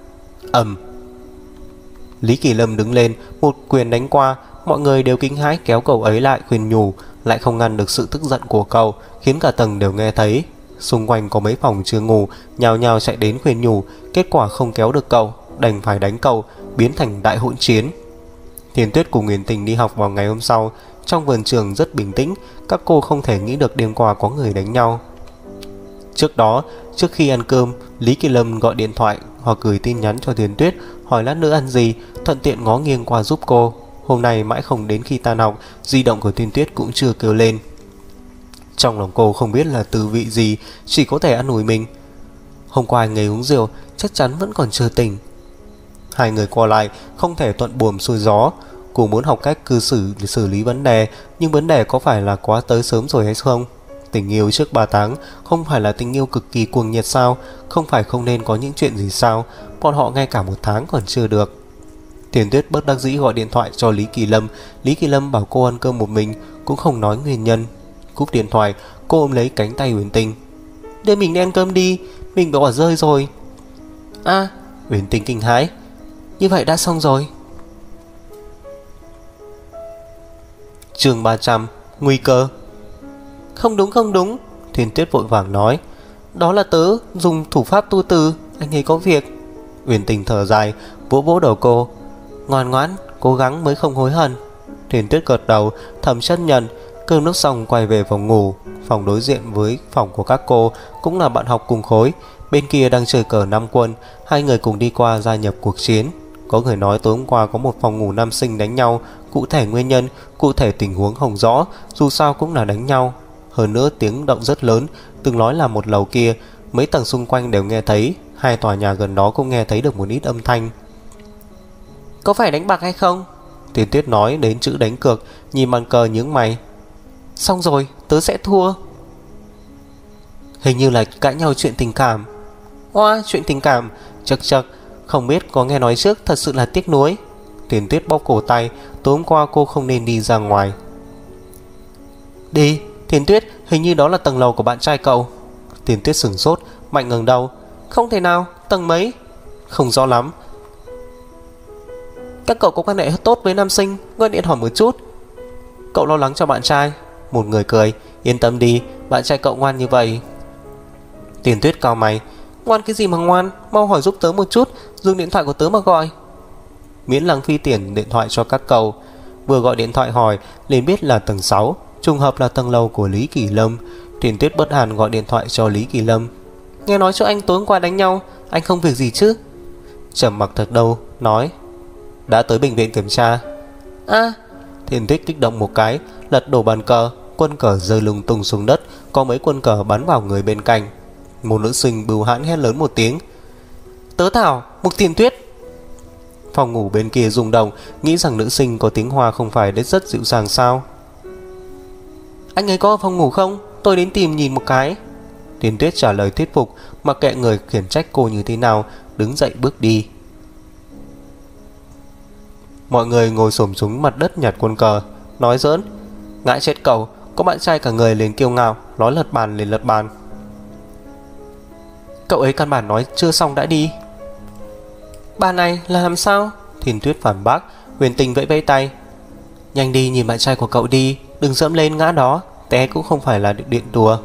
[SPEAKER 1] Lý Kỳ Lâm đứng lên, một quyền đánh qua. Mọi người đều kinh hãi kéo cậu ấy lại khuyên nhủ, lại không ngăn được sự tức giận của cậu, khiến cả tầng đều nghe thấy. Xung quanh có mấy phòng chưa ngủ, nhào nhào chạy đến khuyên nhủ, kết quả không kéo được cậu, đành phải đánh cậu, biến thành đại hỗn chiến. Thiền Tuyết cùng Nguyễn Tình đi học vào ngày hôm sau. Trong vườn trường rất bình tĩnh, các cô không thể nghĩ được đêm qua có người đánh nhau. Trước đó, trước khi ăn cơm, Lý Kỳ Lâm gọi điện thoại hoặc gửi tin nhắn cho Thiền Tuyết, hỏi lát nữa ăn gì, thuận tiện ngó nghiêng qua giúp cô. Hôm nay mãi không đến khi tan học, di động của Thiền Tuyết cũng chưa kêu lên. Trong lòng cô không biết là tư vị gì, chỉ có thể an ủi mình. Hôm qua ngày uống rượu, chắc chắn vẫn còn chưa tỉnh. Hai người qua lại không thể thuận buồm xuôi gió. Cô muốn học cách cư xử để xử lý vấn đề, nhưng vấn đề có phải là quá tới sớm rồi hay không? Tình yêu trước 3 tháng không phải là tình yêu cực kỳ cuồng nhiệt sao? Không phải không nên có những chuyện gì sao? Bọn họ ngay cả 1 tháng còn chưa được. Thiền Tuyết bất đắc dĩ gọi điện thoại cho Lý Kỳ Lâm. Lý Kỳ Lâm bảo cô ăn cơm một mình, cũng không nói nguyên nhân. Cúp điện thoại, cô ôm lấy cánh tay Uyển Tình: Đưa mình đi ăn cơm đi, mình bỏ rơi rồi. Uyển Tình kinh hãi: Như vậy đã xong rồi. Chương 300: Nguy cơ. Không đúng, Thiền Tuyết vội vàng nói: Đó là tớ dùng thủ pháp tu từ, anh ấy có việc. Uyển Tình thở dài, vỗ vỗ đầu cô: Ngoan ngoãn, cố gắng mới không hối hận. Thiền Tuyết gật đầu, thầm chấp nhận. Cơm nước xong quay về phòng ngủ. Phòng đối diện với phòng của các cô cũng là bạn học cùng khối. Bên kia đang chơi cờ 5 quân. Hai người cùng đi qua gia nhập cuộc chiến. Có người nói tối hôm qua có một phòng ngủ nam sinh đánh nhau. Cụ thể nguyên nhân, cụ thể tình huống không rõ, dù sao cũng là đánh nhau. Hơn nữa tiếng động rất lớn. Từng nói là một lầu kia, mấy tầng xung quanh đều nghe thấy. Hai tòa nhà gần đó cũng nghe thấy được một ít âm thanh. Có phải đánh bạc hay không? Tiền Tuyết nói đến chữ đánh cược, nhìn bàn cờ nhướng mày: Xong rồi, tớ sẽ thua. Hình như là cãi nhau chuyện tình cảm. Oa, chuyện tình cảm. Chậc chậc, không biết có nghe nói trước, thật sự là tiếc nuối. Tiền Tuyết bóp cổ tay. Tối hôm qua cô không nên đi ra ngoài. Đi, Tiền Tuyết, hình như đó là tầng lầu của bạn trai cậu. Tiền Tuyết sửng sốt, mạnh ngẩng đầu. Không thể nào, tầng mấy? Không rõ lắm. Các cậu có quan hệ tốt với nam sinh, gọi điện hỏi một chút. Cậu lo lắng cho bạn trai. Một người cười. Yên tâm đi, bạn trai cậu ngoan như vậy. Tiền Tuyết cau mày. Ngoan cái gì mà ngoan, mau hỏi giúp tớ một chút, dùng điện thoại của tớ mà gọi. Miễn lãng phí tiền điện thoại cho các cậu. Vừa gọi điện thoại hỏi liền biết là tầng 6, trùng hợp là tầng lầu của Lý Kỳ Lâm. Tiền Tuyết bất hàn gọi điện thoại cho Lý Kỳ Lâm. Nghe nói cho anh tối hôm qua đánh nhau, anh không việc gì chứ? Trầm mặc thật đâu, nói đã tới bệnh viện kiểm tra. Tiền Tuyết kích động một cái, lật đổ bàn cờ, quân cờ rơi lung tung xuống đất, có mấy quân cờ bắn vào người bên cạnh. Một nữ sinh bưu hãn hét lớn một tiếng. Tớ Thảo, Mục Tiền Tuyết. Phòng ngủ bên kia rung động, nghĩ rằng nữ sinh có tiếng Hoa không phải rất dịu dàng sao? Anh ấy có ở phòng ngủ không? Tôi đến tìm nhìn một cái. Tiền Tuyết trả lời thuyết phục, mặc kệ người khiển trách cô như thế nào, đứng dậy bước đi. Mọi người ngồi xổm xuống mặt đất nhặt quân cờ, nói giỡn. Ngại chết cậu, có bạn trai cả người liền kiêu ngạo, nói lật bàn liền lật bàn. Cậu ấy căn bản nói chưa xong đã đi. Bà này là làm sao? Tiền Tuyết phản bác. Huyền Tình vẫy vẫy tay. Nhanh đi nhìn bạn trai của cậu đi, đừng dẫm lên ngã đó, té cũng không phải là điện đùa.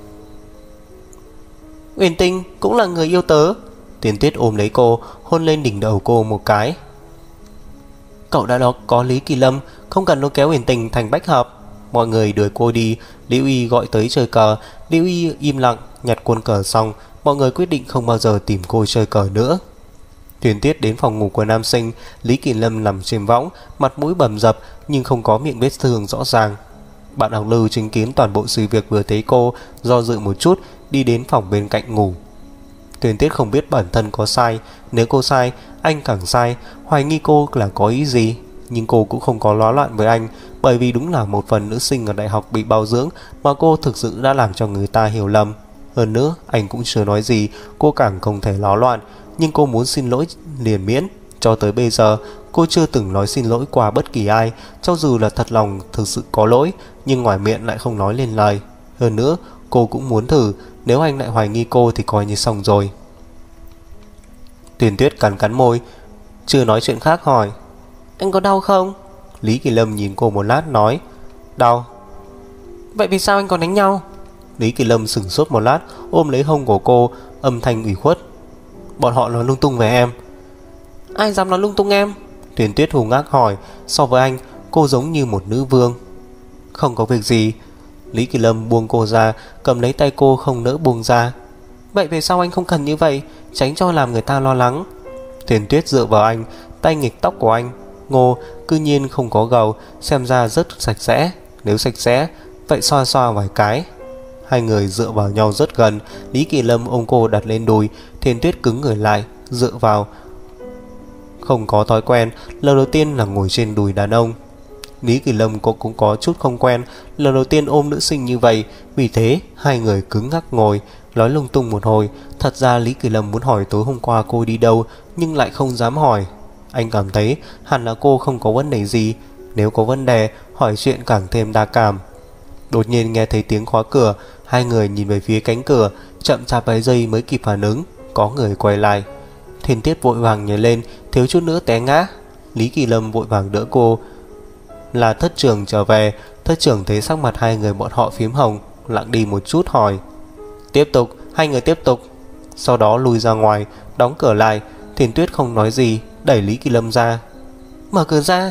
[SPEAKER 1] Huyền Tình cũng là người yêu tớ. Tiền Tuyết ôm lấy cô, hôn lên đỉnh đầu cô một cái. Cậu đã đó có Lý Kỳ Lâm, không cần lôi kéo Huyền Tình thành bách hợp. Mọi người đuổi cô đi. Liễu Y gọi tới chơi cờ. Liễu Y im lặng nhặt quân cờ xong, mọi người quyết định không bao giờ tìm cô chơi cờ nữa. Tiền Tuyết đến phòng ngủ của nam sinh. Lý Kỳ Lâm nằm trên võng, mặt mũi bầm dập nhưng không có miệng vết thương rõ ràng. Bạn học Lưu chứng kiến toàn bộ sự việc vừa thấy cô, do dự một chút, đi đến phòng bên cạnh ngủ. Tiền Tuyết không biết bản thân có sai. Nếu cô sai, anh càng sai, hoài nghi cô là có ý gì. Nhưng cô cũng không có ló loạn với anh, bởi vì đúng là một phần nữ sinh ở đại học bị bao dưỡng mà cô thực sự đã làm cho người ta hiểu lầm. Hơn nữa, anh cũng chưa nói gì, cô càng không thể ló loạn. Nhưng cô muốn xin lỗi liền miễn. Cho tới bây giờ, cô chưa từng nói xin lỗi qua bất kỳ ai, cho dù là thật lòng thực sự có lỗi, nhưng ngoài miệng lại không nói lên lời. Hơn nữa, cô cũng muốn thử, nếu anh lại hoài nghi cô thì coi như xong rồi. Tiền Tuyết cắn môi, chưa nói chuyện khác hỏi. Anh có đau không? Lý Kỳ Lâm nhìn cô một lát nói. Đau. Vậy vì sao anh còn đánh nhau? Lý Kỳ Lâm sửng sốt một lát, ôm lấy hông của cô, âm thanh ủy khuất. Bọn họ nói lung tung về em. Ai dám nói lung tung em? Tiền Tuyết hung ác hỏi. So với anh, cô giống như một nữ vương. Không có việc gì. Lý Kỳ Lâm buông cô ra, cầm lấy tay cô không nỡ buông ra. Vậy về sau anh không cần như vậy, tránh cho làm người ta lo lắng. Tiền Tuyết dựa vào anh, tay nghịch tóc của anh. Ngô, cư nhiên không có gầu, xem ra rất sạch sẽ. Nếu sạch sẽ, vậy xoa xoa vài cái. Hai người dựa vào nhau rất gần. Lý Kỳ Lâm ôm cô đặt lên đùi. Tiền Tuyết cứng người lại, dựa vào. Không có thói quen, lần đầu tiên là ngồi trên đùi đàn ông. Lý Kỳ Lâm cũng có chút không quen, lần đầu tiên ôm nữ sinh như vậy. Vì thế hai người cứng ngắc ngồi, nói lung tung một hồi. Thật ra Lý Kỳ Lâm muốn hỏi tối hôm qua cô đi đâu, nhưng lại không dám hỏi. Anh cảm thấy hẳn là cô không có vấn đề gì. Nếu có vấn đề, hỏi chuyện càng thêm đa cảm. Đột nhiên nghe thấy tiếng khóa cửa. Hai người nhìn về phía cánh cửa, chậm chạp vài giây mới kịp phản ứng. Có người quay lại. Thiên Tiết vội vàng nhảy lên, thiếu chút nữa té ngã. Lý Kỳ Lâm vội vàng đỡ cô. Là Thất Trường trở về. Thất Trường thấy sắc mặt hai người bọn họ phím hồng, lặng đi một chút hỏi. Tiếp tục. Hai người tiếp tục. Sau đó lui ra ngoài, đóng cửa lại. Thiên Tuyết không nói gì, đẩy Lý Kỳ Lâm ra. Mở cửa ra.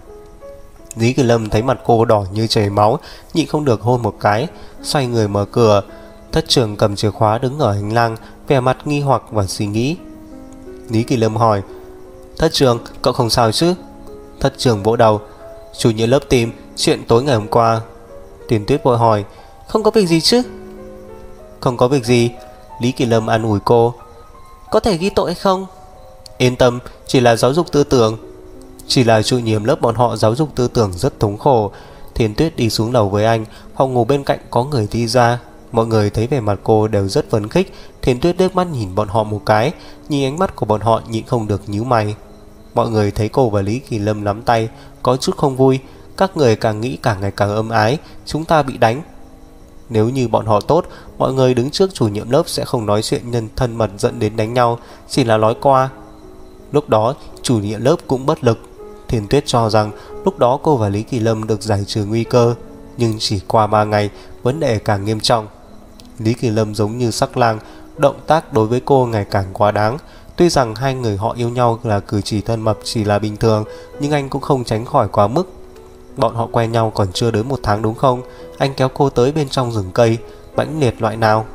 [SPEAKER 1] Lý Kỳ Lâm thấy mặt cô đỏ như chảy máu, nhịn không được hôn một cái, xoay người mở cửa. Thất Trường cầm chìa khóa đứng ở hành lang, vẻ mặt nghi hoặc và suy nghĩ. Lý Kỳ Lâm hỏi. Thất Trường, cậu không sao chứ? Thất Trường vỗ đầu. Chủ nhiệm lớp tìm chuyện tối ngày hôm qua. Tiền Tuyết vội hỏi. Không có việc gì chứ? Không có việc gì. Lý Kỳ Lâm an ủi cô. Có thể ghi tội hay không? Yên tâm, chỉ là giáo dục tư tưởng. Chỉ là chủ nhiệm lớp bọn họ giáo dục tư tưởng rất thống khổ. Thiên Tuyết đi xuống lầu với anh. Phòng ngủ bên cạnh có người đi ra. Mọi người thấy vẻ mặt cô đều rất phấn khích. Thiền Tuyết liếc mắt nhìn bọn họ một cái, nhìn ánh mắt của bọn họ nhịn không được nhíu mày. Mọi người thấy cô và Lý Kỳ Lâm nắm tay có chút không vui. Các người càng nghĩ càng ngày càng ấm ái. Chúng ta bị đánh. Nếu như bọn họ tốt, mọi người đứng trước chủ nhiệm lớp sẽ không nói chuyện nhân thân mật dẫn đến đánh nhau, chỉ là nói qua. Lúc đó chủ nhiệm lớp cũng bất lực. Thiền Tuyết cho rằng lúc đó cô và Lý Kỳ Lâm được giải trừ nguy cơ, nhưng chỉ qua 3 ngày vấn đề càng nghiêm trọng. Lý Kỳ Lâm giống như sắc lang, động tác đối với cô ngày càng quá đáng. Tuy rằng hai người họ yêu nhau là cử chỉ thân mật chỉ là bình thường, nhưng anh cũng không tránh khỏi quá mức. Bọn họ quen nhau còn chưa đến 1 tháng đúng không? Anh kéo cô tới bên trong rừng cây, mãnh liệt loại nào?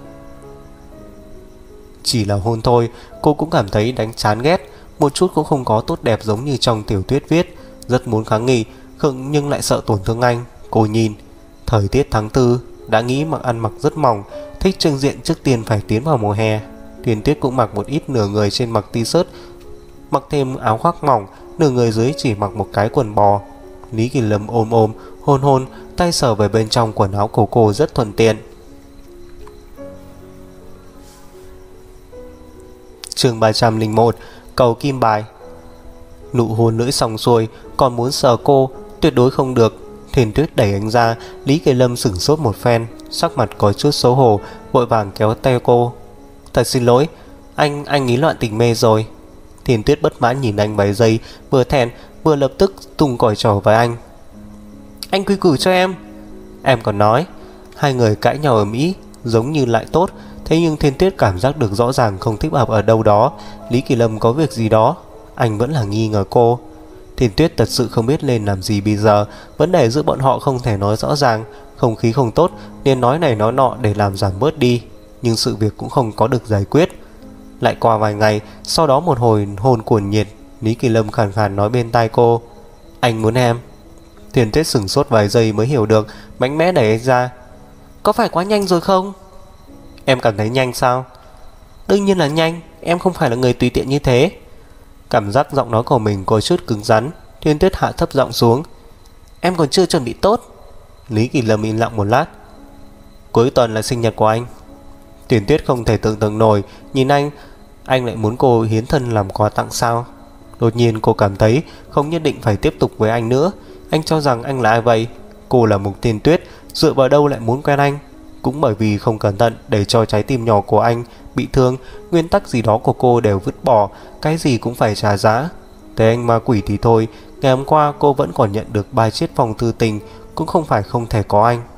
[SPEAKER 1] Chỉ là hôn thôi, cô cũng cảm thấy đánh chán ghét, một chút cũng không có tốt đẹp giống như trong tiểu thuyết viết. Rất muốn kháng nghị, nhưng lại sợ tổn thương anh. Cô nhìn, thời tiết tháng 4, đã nghĩ ăn mặc rất mỏng, thích trưng diện trước tiên phải tiến vào mùa hè. Thiền Tuyết cũng mặc một ít, nửa người trên mặc t-shirt, mặc thêm áo khoác mỏng, nửa người dưới chỉ mặc một cái quần bò. Lý Kỳ Lâm ôm hôn, tay sờ về bên trong quần áo của cô rất thuận tiện. Chương 301, cầu kim bài. Nụ hôn lưỡi xong xuôi, còn muốn sờ cô, tuyệt đối không được. Thiền Tuyết đẩy anh ra. Lý Kỳ Lâm sửng sốt một phen, sắc mặt có chút xấu hổ, vội vàng kéo tay cô. Thật xin lỗi, anh nghĩ loạn tình mê rồi. Thiền Tuyết bất mãn nhìn anh vài giây, vừa thẹn vừa lập tức tung còi trỏ với anh. Anh quy củ cho em còn nói. Hai người cãi nhau ở Mỹ giống như lại tốt. Thế nhưng Thiên Tuyết cảm giác được rõ ràng không thích hợp ở đâu đó. Lý Kỳ Lâm có việc gì đó, anh vẫn là nghi ngờ cô. Thiên Tuyết thật sự không biết nên làm gì bây giờ. Vấn đề giữa bọn họ không thể nói rõ ràng, không khí không tốt nên nói này nói nọ để làm giảm bớt đi. Nhưng sự việc cũng không có được giải quyết. Lại qua vài ngày, sau đó một hồi hôn cuồng nhiệt, Lý Kỳ Lâm khàn khàn nói bên tai cô, anh muốn em. Thiên Tuyết sửng sốt vài giây mới hiểu được, mạnh mẽ đẩy anh ra. Có phải quá nhanh rồi không? Em cảm thấy nhanh sao? Đương nhiên là nhanh, em không phải là người tùy tiện như thế. Cảm giác giọng nói của mình có chút cứng rắn. Thiên Tuyết hạ thấp giọng xuống. Em còn chưa chuẩn bị tốt. Lý Kỳ Lâm im lặng một lát. Cuối tuần là sinh nhật của anh. Thiên Tuyết không thể tưởng tượng nổi, nhìn anh lại muốn cô hiến thân làm quà tặng sao? Đột nhiên cô cảm thấy không nhất định phải tiếp tục với anh nữa. Anh cho rằng anh là ai vậy? Cô là Mục Thiên Tuyết, dựa vào đâu lại muốn quen anh? Cũng bởi vì không cẩn thận để cho trái tim nhỏ của anh bị thương, nguyên tắc gì đó của cô đều vứt bỏ, cái gì cũng phải trả giá. Thế anh ma quỷ thì thôi, ngày hôm qua cô vẫn còn nhận được bài chiết phòng thư tình, cũng không phải không thể có anh.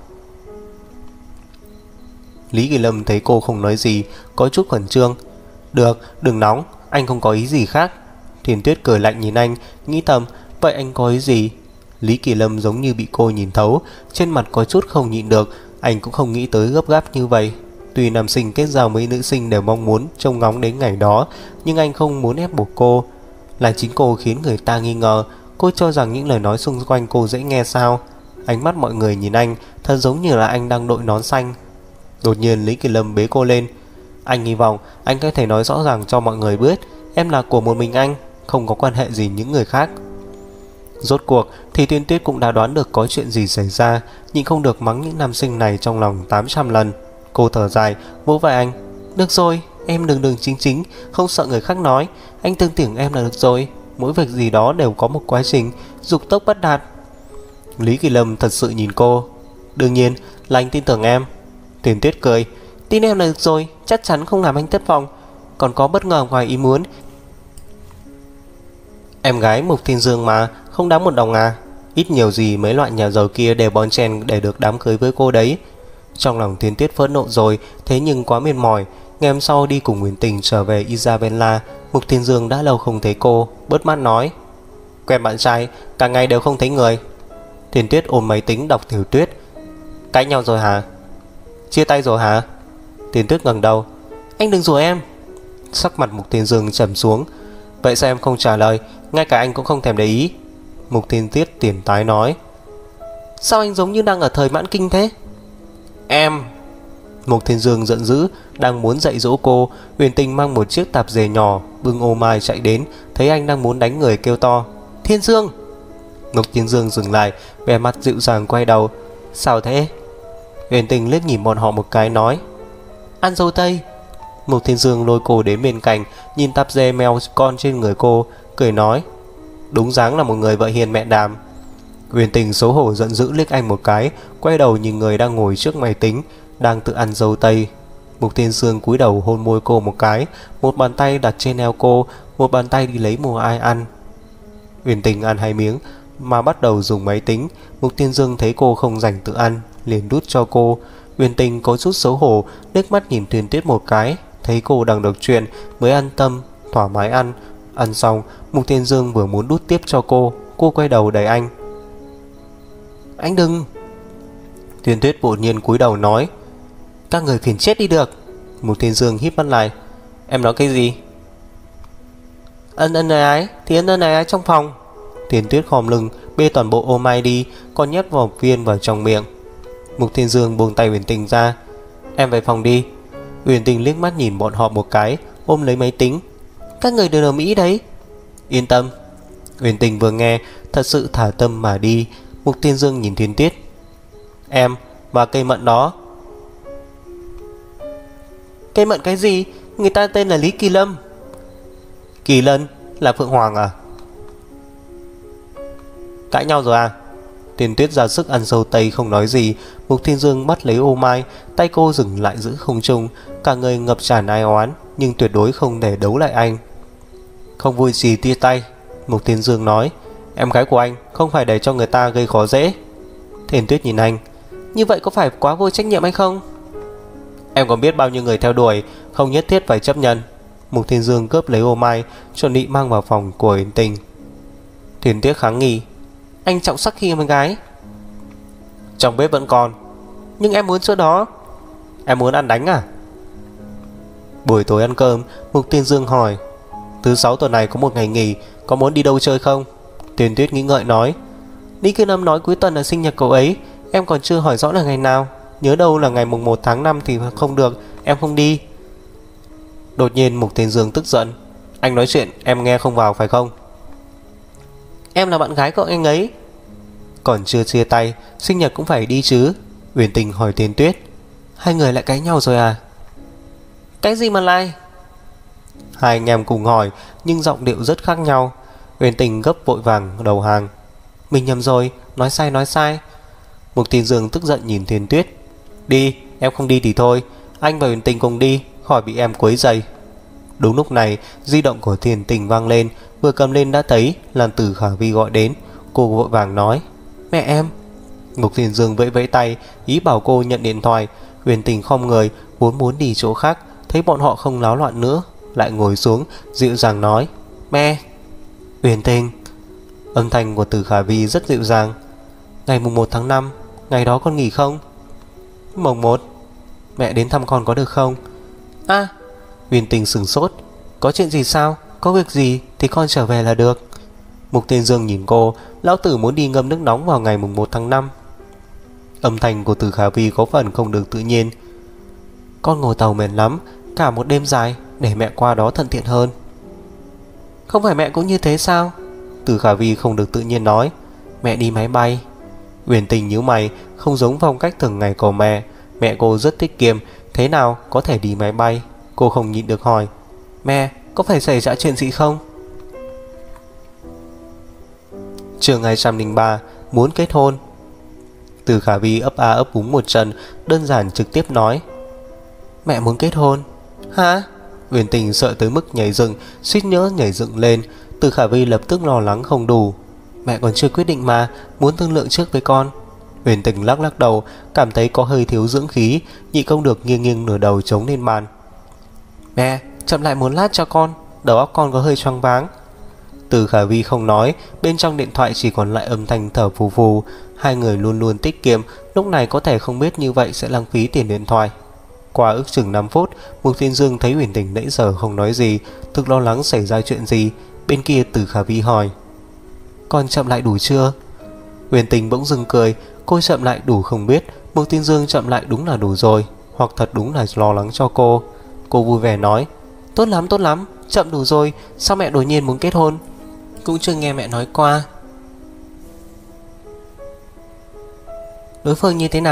[SPEAKER 1] Lý Kỳ Lâm thấy cô không nói gì, có chút khẩn trương. Được, đừng nóng, anh không có ý gì khác. Thiên Tuyết cười lạnh nhìn anh, nghĩ thầm, vậy anh có ý gì? Lý Kỳ Lâm giống như bị cô nhìn thấu, trên mặt có chút không nhịn được. Anh cũng không nghĩ tới gấp gáp như vậy. Tuy nam sinh kết giao mấy nữ sinh đều mong muốn trông ngóng đến ngày đó, nhưng anh không muốn ép buộc cô. Là chính cô khiến người ta nghi ngờ. Cô cho rằng những lời nói xung quanh cô dễ nghe sao? Ánh mắt mọi người nhìn anh thật giống như là anh đang đội nón xanh. Đột nhiên Lý Kỳ Lâm bế cô lên. Anh hy vọng anh có thể nói rõ ràng cho mọi người biết em là của một mình anh, không có quan hệ gì những người khác. Rốt cuộc thì Thiên Tuyết cũng đã đoán được có chuyện gì xảy ra, nhưng không được mắng những nam sinh này trong lòng 800 lần. Cô thở dài vỗ vai anh. Được rồi, em đừng chính, không sợ người khác nói. Anh tin tưởng em là được rồi. Mỗi việc gì đó đều có một quá trình, dục tốc bất đạt. Lý Kỳ Lâm thật sự nhìn cô. Đương nhiên là anh tin tưởng em. Thiên Tuyết cười. Tin em là được rồi, chắc chắn không làm anh thất vọng. Còn có bất ngờ ngoài ý muốn. Em gái Mục Thiên Dương mà, không đáng một đồng à? Ít nhiều gì mấy loại nhà giàu kia đều bon chen để được đám cưới với cô đấy. Trong lòng Thiên Tuyết phẫn nộ rồi, thế nhưng quá mệt mỏi. Ngày hôm sau đi cùng Nguyễn Tình trở về Isabella, Mục Thiên Dương đã lâu không thấy cô, bớt mắt nói. Quen bạn trai, cả ngày đều không thấy người. Thiên Tuyết ôm máy tính đọc tiểu thuyết. Cãi nhau rồi hả? Chia tay rồi hả? Thiên Tuyết ngẩng đầu. Anh đừng rủa em. Sắc mặt Mục Thiên Dương trầm xuống. Vậy sao em không trả lời? Ngay cả anh cũng không thèm để ý. Mục Thiên Tuyết tiền tái nói. Sao anh giống như đang ở thời mãn kinh thế? Em. Mục Thiên Dương giận dữ, đang muốn dạy dỗ cô. Huyền Tình mang một chiếc tạp dề nhỏ, bưng ô mai chạy đến, thấy anh đang muốn đánh người kêu to. Thiên Dương. Mục Thiên Dương dừng lại, vẻ mặt dịu dàng quay đầu. Sao thế? Huyền Tình liếc nhìn bọn họ một cái nói: Ăn dâu tây. Mục Thiên Dương lôi cô đến bên cạnh, nhìn tạp dề mèo con trên người cô, cười nói: Đúng dáng là một người vợ hiền mẹ đàm. Huyền Tình xấu hổ giận dữ liếc anh một cái, quay đầu nhìn người đang ngồi trước máy tính, đang tự ăn dâu tây. Mục Thiên Dương cúi đầu hôn môi cô một cái, một bàn tay đặt trên eo cô, một bàn tay đi lấy mùa ai ăn. Huyền Tình ăn 2 miếng mà bắt đầu dùng máy tính. Mục Thiên Dương thấy cô không rảnh tự ăn, liền đút cho cô. Huyền Tình có chút xấu hổ, liếc mắt nhìn Tuyền Tuyết một cái, thấy cô đang được chuyện mới an tâm thoải mái ăn. Ăn xong, Mục Thiên Dương vừa muốn đút tiếp cho cô quay đầu đẩy anh: Anh đừng. Tuyền Tuyết bỗng nhiên cúi đầu nói: Các người phiền chết đi được. Mục Thiên Dương híp mắt lại: Em nói cái gì? Ân ân ái thì ân ân ái trong phòng. Tuyền Tuyết khom lưng bê toàn bộ ô mai đi, còn nhét vào viên vào trong miệng. Mục Thiên Dương buông tay Huyền Tình ra: Em về phòng đi. Huyền Tình liếc mắt nhìn bọn họ một cái, ôm lấy máy tính: Các người đừng ở Mỹ đấy. Yên tâm. Huyền Tình vừa nghe thật sự thả tâm mà đi. Mục Thiên Dương nhìn Tuyền Tuyết: Em và cây mận đó. Cây mận cái gì? Người ta tên là Lý Kỳ Lâm. Kỳ Lân là Phượng Hoàng à? Cãi nhau rồi à? Tuyền Tuyết ra sức ăn dâu tây không nói gì. Mục Thiên Dương bắt lấy ô mai, tay cô dừng lại giữ không trung, cả người ngập tràn ai oán, nhưng tuyệt đối không để đấu lại anh. Không vui gì tia tay. Mục Thiên Dương nói: Em gái của anh không phải để cho người ta gây khó dễ. Tuyền Tuyết nhìn anh: Như vậy có phải quá vô trách nhiệm hay không? Em còn biết bao nhiêu người theo đuổi, không nhất thiết phải chấp nhận. Mục Thiên Dương cướp lấy ô mai, chuẩn bị mang vào phòng của Huyền Tình. Tuyền Tuyết kháng nghị: Anh trọng sắc khi em gái. Trong bếp vẫn còn. Nhưng em muốn chỗ đó. Em muốn ăn đánh à? Buổi tối ăn cơm, Mục Thiên Dương hỏi: Thứ 6 tuần này có một ngày nghỉ, có muốn đi đâu chơi không? Tuyền Tuyết nghĩ ngợi nói: Lý Kỳ Lâm nói cuối tuần là sinh nhật cậu ấy, em còn chưa hỏi rõ là ngày nào. Nhớ đâu là ngày mùng 1 tháng 5 thì không được, em không đi. Đột nhiên Mục Thiên Dương tức giận: Anh nói chuyện em nghe không vào phải không? Em là bạn gái cậu anh ấy. Còn chưa chia tay, sinh nhật cũng phải đi chứ. Huyền Tình hỏi Tuyền Tuyết: Hai người lại cãi nhau rồi à? Cái gì mà lại? Hai anh em cùng hỏi, nhưng giọng điệu rất khác nhau. Huyền Tình gấp vội vàng đầu hàng: Mình nhầm rồi, nói sai. Mục Thiên Dương tức giận nhìn Tuyền Tuyết: Đi, em không đi thì thôi, anh và Huyền Tình cùng đi, khỏi bị em quấy rầy. Đúng lúc này, di động của Huyền Tình vang lên, vừa cầm lên đã thấy là Từ Khả Vi gọi đến. Cô vội vàng nói: Mẹ em. Mục Thiên Dương vẫy vẫy tay, ý bảo cô nhận điện thoại. Huyền Tình khom người, muốn đi chỗ khác, thấy bọn họ không náo loạn nữa, lại ngồi xuống, dịu dàng nói: Mẹ. Huyền Tình. Âm thanh của Từ Khả Vi rất dịu dàng: Ngày mùng 1 tháng 5, ngày đó con nghỉ không? Mùng 1. Mẹ đến thăm con có được không? À. Huyền Tình sửng sốt: Có chuyện gì sao? Có việc gì thì con trở về là được. Mục Thiên Dương nhìn cô: Lão tử muốn đi ngâm nước nóng vào ngày mùng 1 tháng 5. Âm thanh của Từ Khả Vi có phần không được tự nhiên: Con ngồi tàu mệt lắm, cả một đêm dài, để mẹ qua đó thuận tiện hơn. Không phải mẹ cũng như thế sao? Từ Khả Vi không được tự nhiên nói: Mẹ đi máy bay. Huyền Tình nhíu mày, không giống phong cách thường ngày của mẹ. Mẹ cô rất tiết kiệm, thế nào có thể đi máy bay? Cô không nhịn được hỏi: Mẹ, có phải xảy ra chuyện gì không? Chương 203: Muốn kết hôn. Từ Khả Vi ấp a ấp úng một trận, đơn giản trực tiếp nói: Mẹ muốn kết hôn. Hả? Huyền Tình sợ tới mức nhảy dựng, suýt nhớ nhảy dựng lên. Từ Khả Vi lập tức lo lắng không đủ: Mẹ còn chưa quyết định mà, muốn thương lượng trước với con. Huyền Tình lắc lắc đầu, cảm thấy có hơi thiếu dưỡng khí, nhịn không được nghiêng nghiêng nửa đầu chống lên bàn: Mẹ, chậm lại một lát cho con, đầu óc con có hơi choáng váng. Từ Khả Vi không nói, bên trong điện thoại chỉ còn lại âm thanh thở phù phù. Hai người luôn luôn tiết kiệm, lúc này có thể không biết như vậy sẽ lãng phí tiền điện thoại. Qua ước chừng 5 phút, Mục Thiên Dương thấy Huyền Tình nãy giờ không nói gì, thực lo lắng xảy ra chuyện gì. Bên kia Từ Khả Vi hỏi: Con chậm lại đủ chưa? Huyền Tình bỗng dưng cười: Cô chậm lại đủ không biết, Mục Thiên Dương chậm lại đúng là đủ rồi, hoặc thật đúng là lo lắng cho cô. Cô vui vẻ nói: Tốt lắm, chậm đủ rồi. Sao mẹ đột nhiên muốn kết hôn? Cũng chưa nghe mẹ nói qua. Đối phương như thế nào?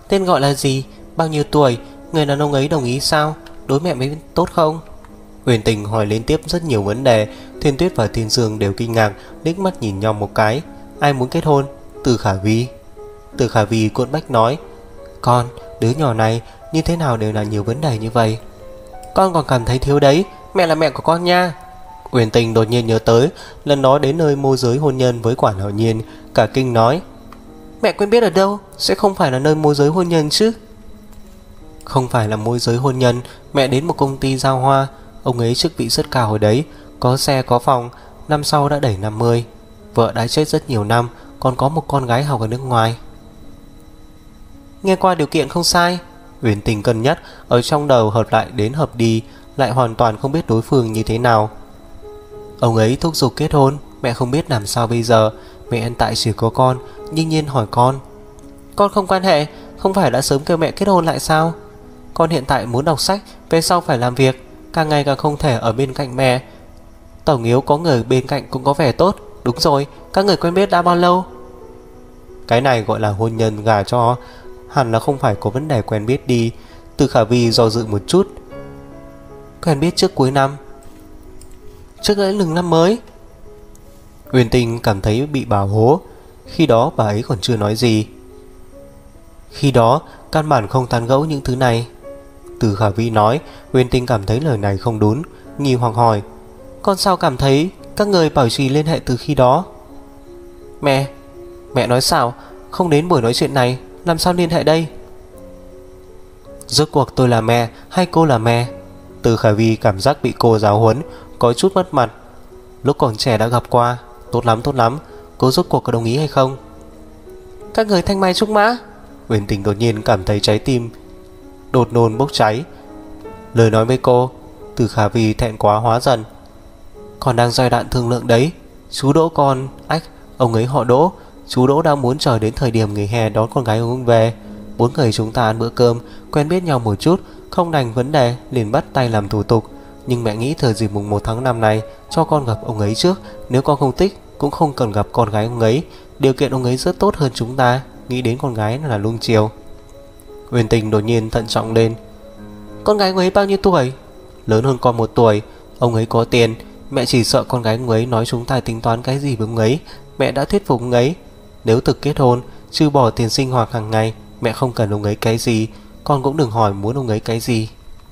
[SPEAKER 1] Tên gọi là gì? Bao nhiêu tuổi? Người đàn ông ấy đồng ý sao? Đối mẹ mới tốt không? Huyền Tình hỏi liên tiếp rất nhiều vấn đề. Thiên Tuyết và Thiên Dương đều kinh ngạc, liếc mắt nhìn nhau một cái. Ai muốn kết hôn? Từ Khả Vi. Từ Khả Vi cuộn bách nói, con, đứa nhỏ này như thế nào đều là nhiều vấn đề như vậy. Con còn cảm thấy thiếu đấy. Mẹ là mẹ của con nha. Huyền Tình đột nhiên nhớ tới lần đó đến nơi môi giới hôn nhân với Quản Hạo Nhiên, cả kinh nói, mẹ quen biết ở đâu? Sẽ không phải là nơi môi giới hôn nhân chứ? Không phải là môi giới hôn nhân. Mẹ đến một công ty giao hoa. Ông ấy chức vị rất cao ở đấy, có xe có phòng. Năm sau đã đẩy 50. Vợ đã chết rất nhiều năm, còn có một con gái học ở nước ngoài. Nghe qua điều kiện không sai. Huyền Tình cân nhắc, ở trong đầu hợp lại đến hợp đi, lại hoàn toàn không biết đối phương như thế nào. Ông ấy thúc giục kết hôn. Mẹ không biết làm sao bây giờ. Mẹ hiện tại chỉ có con. Nhiên Nhiên hỏi con không quan hệ. Không phải đã sớm kêu mẹ kết hôn lại sao? Con hiện tại muốn đọc sách, về sau phải làm việc, càng ngày càng không thể ở bên cạnh mẹ. Tổng yếu có người bên cạnh cũng có vẻ tốt. Đúng rồi, các người quen biết đã bao lâu? Cái này gọi là hôn nhân gả cho, hẳn là không phải có vấn đề quen biết đi. Từ Khả Vi do dự một chút. Quen biết trước cuối năm, trước lễ lừng năm mới. Huyền Tình cảm thấy bị bà hố. Khi đó bà ấy còn chưa nói gì. Khi đó căn bản không tán gẫu những thứ này. Từ Khả Vi nói. Huyền Tình cảm thấy lời này không đúng, nghi hoặc hỏi, con sao cảm thấy các người bảo trì liên hệ từ khi đó? Mẹ nói sao? Không đến buổi nói chuyện này, làm sao liên hệ đây? Rốt cuộc tôi là mẹ hay cô là mẹ? Từ Khả Vi cảm giác bị cô giáo huấn, có chút mất mặt. Lúc còn trẻ đã gặp qua. Tốt lắm. Cô rốt cuộc có đồng ý hay không? Các người thanh mai trúc mã. Huyền Tình đột nhiên cảm thấy trái tim đột nôn bốc cháy. Lời nói với cô, Từ Khả Vi thẹn quá hóa giận. Còn đang giai đoạn thương lượng đấy. Chú Đỗ con. Ông ấy họ Đỗ. Chú Đỗ đang muốn chờ đến thời điểm nghỉ hè đón con gái ông về. 4 người chúng ta ăn bữa cơm, quen biết nhau một chút, không đành vấn đề liền bắt tay làm thủ tục. Nhưng mẹ nghĩ thời dịp mùng 1 tháng 5 này cho con gặp ông ấy trước. Nếu con không thích cũng không cần gặp con gái ông ấy. Điều kiện ông ấy rất tốt hơn chúng ta. Nghĩ đến con gái là luông chiều. Huyền Tình đột nhiên thận trọng lên. Con gái ông ấy bao nhiêu tuổi? Lớn hơn con 1 tuổi. Ông ấy có tiền. Mẹ chỉ sợ con gái ông ấy nói chúng ta tính toán cái gì với ông ấy. Mẹ đã thuyết phục ông ấy. Nếu thực kết hôn, trừ bỏ tiền sinh hoạt hàng ngày, mẹ không cần ông ấy cái gì. Con cũng đừng hỏi muốn ông ấy cái gì.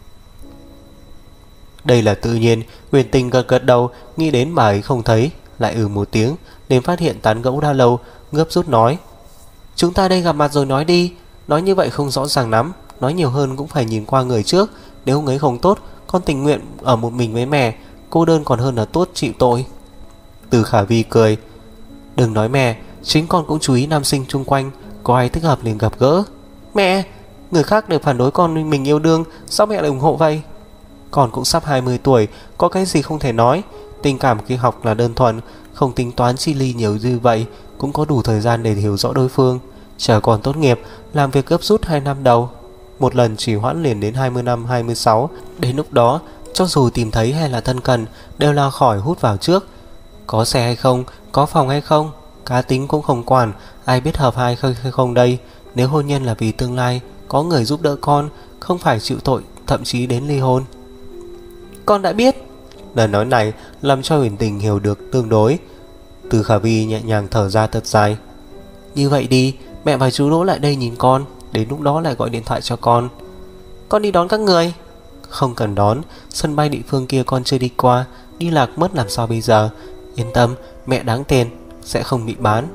[SPEAKER 1] Đây là tự nhiên. Huyền Tình gật đầu, nghĩ đến bà ấy không thấy, lại một tiếng, nên phát hiện tán gẫu đã lâu, gấp rút nói, chúng ta đây gặp mặt rồi nói đi. Nói như vậy không rõ ràng lắm. Nói nhiều hơn cũng phải nhìn qua người trước. Nếu ông ấy không tốt, con tình nguyện ở một mình với mẹ. Cô đơn còn hơn là tốt chịu tội. Từ Khả Vi cười. Đừng nói mẹ, chính con cũng chú ý nam sinh chung quanh, có ai thích hợp liền gặp gỡ. Mẹ, người khác đều phản đối con mình yêu đương, sao mẹ lại ủng hộ vậy? Con cũng sắp 20 tuổi, có cái gì không thể nói. Tình cảm khi học là đơn thuần, không tính toán chi ly nhiều như vậy, cũng có đủ thời gian để hiểu rõ đối phương. Chờ còn tốt nghiệp, làm việc gấp rút 2 năm đầu, một lần chỉ hoãn liền đến 20 năm 26. Đến lúc đó, cho dù tìm thấy hay là thân cần, đều là khỏi hút vào trước. Có xe hay không, có phòng hay không, cá tính cũng không quản. Ai biết hợp hay không đây. Nếu hôn nhân là vì tương lai, có người giúp đỡ con, không phải chịu tội, thậm chí đến ly hôn. Con đã biết. Lời nói này làm cho Huyền Tình hiểu được tương đối. Từ Khả Vi nhẹ nhàng thở ra thật dài. Như vậy đi, mẹ và chú Đỗ lại đây nhìn con, đến lúc đó lại gọi điện thoại cho con. Con đi đón các người. Không cần đón, sân bay địa phương kia con chưa đi qua, đi lạc mất làm sao bây giờ. Yên tâm, mẹ đáng tiền, sẽ không bị bán.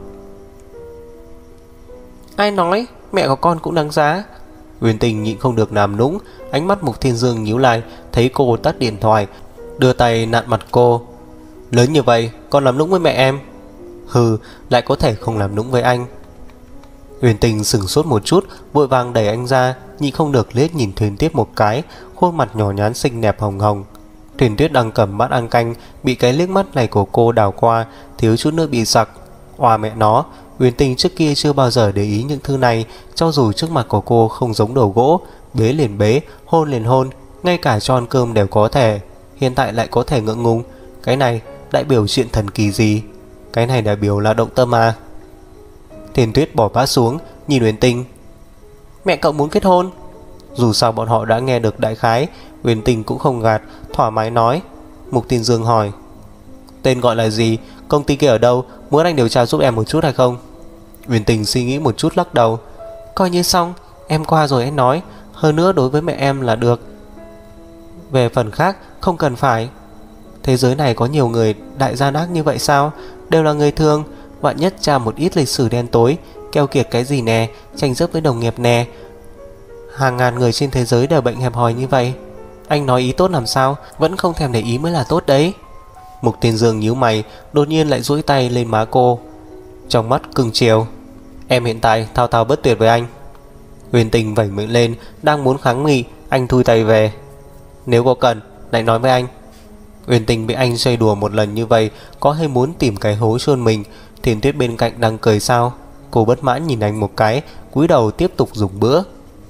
[SPEAKER 1] Ai nói, mẹ của con cũng đáng giá. Huyền Tình nhịn không được làm nũng. Ánh mắt Mục Thiên Dương nhíu lại, thấy cô tắt điện thoại, đưa tay nặn mặt cô. Lớn như vậy, con làm nũng với mẹ em? Hừ, lại có thể không làm nũng với anh. Huyền Tình sửng sốt một chút, vội vàng đẩy anh ra, nhịn không được liếc nhìn Thuyền Tuyết một cái, khuôn mặt nhỏ nhắn xinh đẹp hồng hồng. Thuyền Tuyết đang cầm bát ăn canh, bị cái liếc mắt này của cô đảo qua, thiếu chút nữa bị sặc. Oa mẹ nó, Huyền Tình trước kia chưa bao giờ để ý những thứ này, cho dù trước mặt của cô không giống đồ gỗ, bế liền bế, hôn liền hôn, ngay cả cho ăn cơm đều có thể. Hiện tại lại có thể ngượng ngùng. Cái này đại biểu chuyện thần kỳ gì? Cái này đại biểu là động tâm à? Thuyền Tuyết bỏ bát xuống, nhìn Huyền Tình. Mẹ cậu muốn kết hôn. Dù sao bọn họ đã nghe được đại khái. Uyển Tình cũng không gạt, thoải mái nói. Mục Tiên Dương hỏi, tên gọi là gì, công ty kia ở đâu, muốn anh điều tra giúp em một chút hay không? Uyển Tình suy nghĩ một chút lắc đầu. Coi như xong, em qua rồi anh nói. Hơn nữa đối với mẹ em là được. Về phần khác không cần phải. Thế giới này có nhiều người đại gian ác như vậy sao? Đều là người thường. Vạn nhất tra một ít lịch sử đen tối, keo kiệt cái gì nè, tranh chấp với đồng nghiệp nè. Hàng ngàn người trên thế giới đều bệnh hẹp hòi như vậy. Anh nói ý tốt làm sao, vẫn không thèm để ý mới là tốt đấy. Mục Tiên Dương nhíu mày, đột nhiên lại duỗi tay lên má cô, trong mắt cưng chiều. Em hiện tại thao thao bất tuyệt với anh. Uyển Tình vẩy miệng lên, đang muốn kháng nghị, anh thui tay về. Nếu có cần, lại nói với anh. Uyển Tình bị anh chơi đùa một lần như vậy, có hay muốn tìm cái hố chôn mình. Thiền Tuyết bên cạnh đang cười sao. Cô bất mãn nhìn anh một cái, cúi đầu tiếp tục dùng bữa.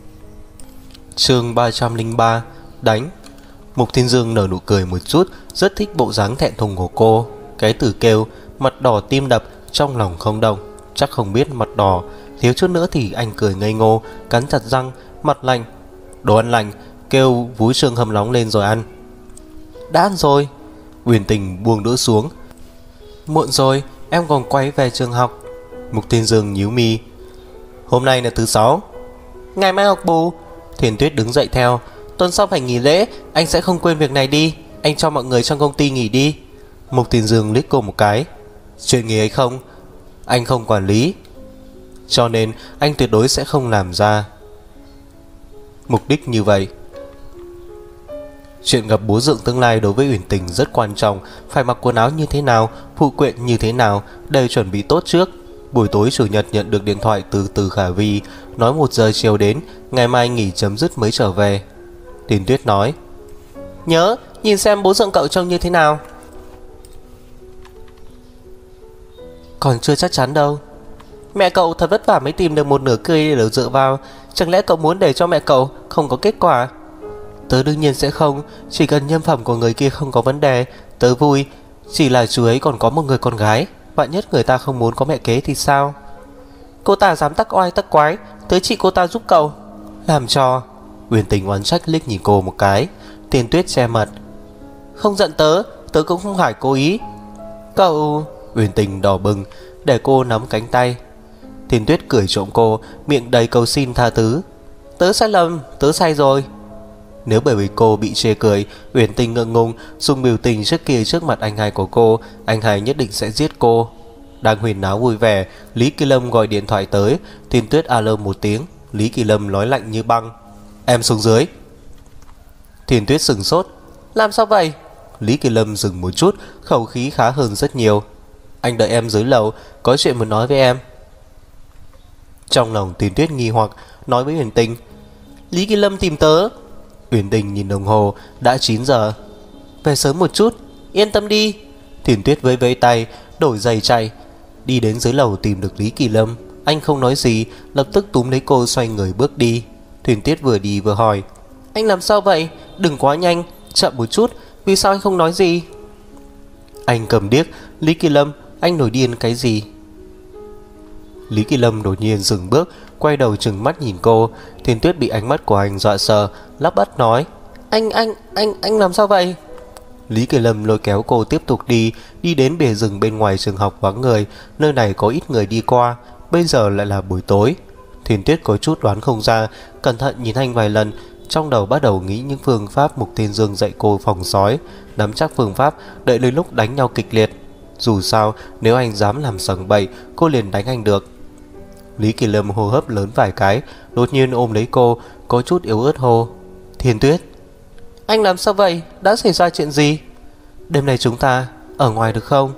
[SPEAKER 1] Chương 303 Đánh. Mục Thiên Dương nở nụ cười một chút, rất thích bộ dáng thẹn thùng của cô. Cái từ kêu, mặt đỏ tim đập, trong lòng không động. Chắc không biết mặt đỏ, thiếu chút nữa thì anh cười ngây ngô, cắn chặt răng, mặt lạnh. Đồ ăn lạnh, kêu vúi xương hầm nóng lên rồi ăn. Đã ăn rồi. Uyển Tình buông đũa xuống. Muộn rồi, em còn quay về trường học. Mục Thiên Dương nhíu mi. Hôm nay là thứ 6, ngày mai học bù. Thiền Tuyết đứng dậy theo. Tuần sau phải nghỉ lễ, anh sẽ không quên việc này đi. Anh cho mọi người trong công ty nghỉ đi. Mục Thiên Dương liếc cô một cái. Chuyện nghỉ hay không, anh không quản lý, cho nên anh tuyệt đối sẽ không làm ra. Mục đích như vậy. Chuyện gặp bố dượng tương lai đối với Uyển Tình rất quan trọng. Phải mặc quần áo như thế nào, phụ quyện như thế nào, đều chuẩn bị tốt trước. Buổi tối chủ nhật nhận được điện thoại từ Từ Khả Vi, nói 1 giờ chiều đến, ngày mai nghỉ chấm dứt mới trở về. Tiền Tuyết nói, nhớ nhìn xem bố dượng cậu trông như thế nào. Còn chưa chắc chắn đâu. Mẹ cậu thật vất vả mới tìm được một nửa cây để dựa vào. Chẳng lẽ cậu muốn để cho mẹ cậu không có kết quả? Tớ đương nhiên sẽ không. Chỉ cần nhân phẩm của người kia không có vấn đề, tớ vui. Chỉ là chú ấy còn có một người con gái, vạn nhất người ta không muốn có mẹ kế thì sao? Cô ta dám tắc oai tắc quái, tớ chị cô ta giúp cậu. Làm cho. Uyển Tình oán trách liếc nhìn cô một cái. Tiền Tuyết che mặt. Không giận tớ, tớ cũng không phải cố ý. Cậu. Uyển Tình đỏ bừng, để cô nắm cánh tay. Tiền Tuyết cười trộm cô, miệng đầy cầu xin tha thứ. Tớ sai lầm, tớ sai rồi. Nếu bởi vì cô bị chê cười, Uyển Tình ngượng ngùng dùng biểu tình trước kia trước mặt anh hai của cô, anh hai nhất định sẽ giết cô. Đang huyền náo vui vẻ, Lý Kỳ Lâm gọi điện thoại tới. Tiền Tuyết alo một tiếng. Lý Kỳ Lâm nói lạnh như băng, em xuống dưới. Tiền Tuyết sừng sốt. Làm sao vậy? Lý Kỳ Lâm dừng một chút, khẩu khí khá hơn rất nhiều. Anh đợi em dưới lầu, có chuyện muốn nói với em. Trong lòng Tiền Tuyết nghi hoặc, nói với Uyển Tình, Lý Kỳ Lâm tìm tớ. Uyển Tình nhìn đồng hồ, đã 9 giờ. Về sớm một chút, yên tâm đi. Tiền Tuyết vẫy vẫy tay, đổi giày chạy. Đi đến dưới lầu tìm được Lý Kỳ Lâm. Anh không nói gì, lập tức túm lấy cô xoay người bước đi. Tiền Tuyết vừa đi vừa hỏi, anh làm sao vậy? Đừng quá nhanh, chậm một chút. Vì sao anh không nói gì? Anh cầm điếc. Lý Kỳ Lâm, anh nổi điên cái gì? Lý Kỳ Lâm đột nhiên dừng bước, quay đầu trừng mắt nhìn cô. Tiền Tuyết bị ánh mắt của anh dọa sợ, lắp bắp nói, Anh làm sao vậy? Lý Kỳ Lâm lôi kéo cô tiếp tục đi. Đi đến bìa rừng bên ngoài trường học vắng người. Nơi này có ít người đi qua. Bây giờ lại là buổi tối. Tiền Tuyết có chút đoán không ra, cẩn thận nhìn anh vài lần. Trong đầu bắt đầu nghĩ những phương pháp Mục Thiên Dương dạy cô phòng sói. Nắm chắc phương pháp, đợi đến lúc đánh nhau kịch liệt. Dù sao, nếu anh dám làm sằng bậy, cô liền đánh anh được. Lý Kỳ Lâm hô hấp lớn vài cái, đột nhiên ôm lấy cô, có chút yếu ớt hô, Thiên Tuyết. Anh làm sao vậy? Đã xảy ra chuyện gì? Đêm nay chúng ta ở ngoài được không?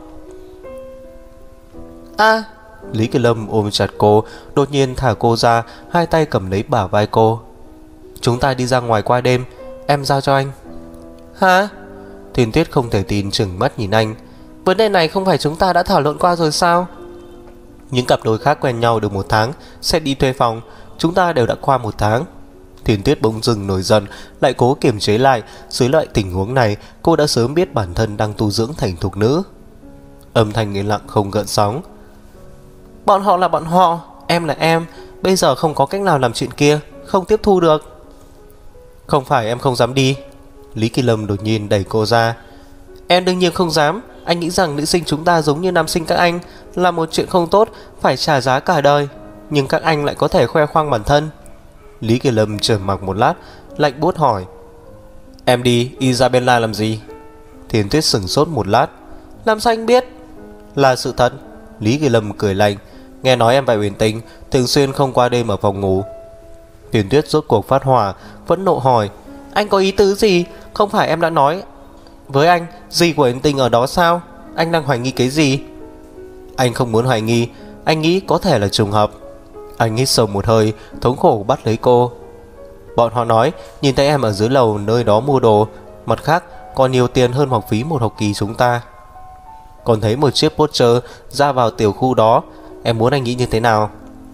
[SPEAKER 1] Lý Kỳ Lâm ôm chặt cô, đột nhiên thả cô ra, hai tay cầm lấy bả vai cô. Chúng ta đi ra ngoài qua đêm, em giao cho anh. Hả? Thiên Tuyết không thể tin trừng mắt nhìn anh. Vấn đề này không phải chúng ta đã thảo luận qua rồi sao? Những cặp đôi khác quen nhau được 1 tháng sẽ đi thuê phòng, chúng ta đều đã qua 1 tháng. Thiên Tuyết bỗng dưng nổi giận, lại cố kiềm chế lại. Dưới loại tình huống này, cô đã sớm biết bản thân đang tu dưỡng thành thục nữ. Âm thanh yên lặng không gợn sóng. Bọn họ là bọn họ, em là em. bây giờ không có cách nào làm chuyện kia, không tiếp thu được. Không phải em không dám đi. Lý Kỳ Lâm đột nhiên đẩy cô ra. Em đương nhiên không dám. Anh nghĩ rằng nữ sinh chúng ta giống như nam sinh các anh là một chuyện không tốt, phải trả giá cả đời. Nhưng các anh lại có thể khoe khoang bản thân. Lý Kỳ Lâm trầm mặc một lát, lạnh buốt hỏi, em đi Isabella làm gì? Thiền Tuyết sửng sốt một lát. Làm sao anh biết? Là sự thật. Lý Kỳ Lâm cười lạnh. Nghe nói em và Uyển Tình thường xuyên không qua đêm ở phòng ngủ. Thiền Tuyết rốt cuộc phát hỏa, vẫn nộ hỏi, anh có ý tứ gì? Không phải em đã nói với anh dì của Uyển Tình ở đó sao? Anh đang hoài nghi cái gì? Anh không muốn hoài nghi, anh nghĩ có thể là trùng hợp. Anh hít sâu một hơi, thống khổ bắt lấy cô. Bọn họ nói nhìn thấy em ở dưới lầu nơi đó mua đồ, mặt khác còn nhiều tiền hơn học phí một học kỳ chúng ta. Còn thấy một chiếc poster ra vào tiểu khu đó, em muốn anh nghĩ như thế nào?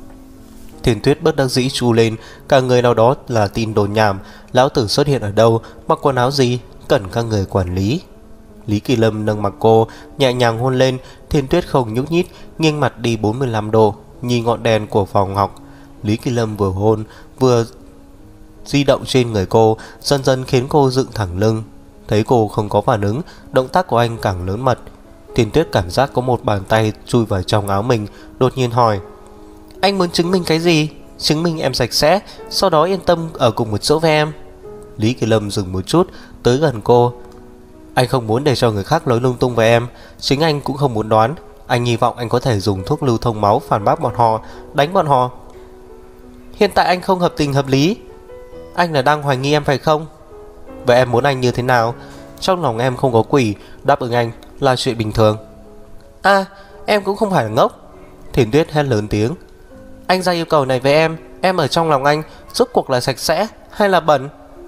[SPEAKER 1] Thiền Tuyết bất đắc dĩ chu lên, cả người nào đó là tin đồn nhảm. Lão tử xuất hiện ở đâu, mặc quần áo gì, cần các người quản lý. Lý Kỳ Lâm nâng mặt cô, nhẹ nhàng hôn lên. Thiền Tuyết không nhúc nhích, nghiêng mặt đi 45 độ, nhìn ngọn đèn của phòng học. Lý Kỳ Lâm vừa hôn vừa di động trên người cô, dần dần khiến cô dựng thẳng lưng. Thấy cô không có phản ứng, động tác của anh càng lớn mật. Thiền Tuyết cảm giác có một bàn tay chui vào trong áo mình, đột nhiên hỏi, anh muốn chứng minh cái gì? Chứng minh em sạch sẽ, sau đó yên tâm ở cùng một chỗ với em. Lý Kỳ Lâm dừng một chút, tới gần cô. Anh không muốn để cho người khác nói lung tung về em, chính anh cũng không muốn đoán. Anh hy vọng anh có thể dùng thuốc lưu thông máu phản bác bọn họ, đánh bọn họ. Hiện tại anh không hợp tình hợp lý. Anh là đang hoài nghi em phải không? Vậy em muốn anh như thế nào? Trong lòng em không có quỷ, đáp ứng anh là chuyện bình thường. À, em cũng không phải là ngốc. Thiền Tuyết hét lớn tiếng. Anh ra yêu cầu này với em ở trong lòng anh rốt cuộc là sạch sẽ hay là bẩn?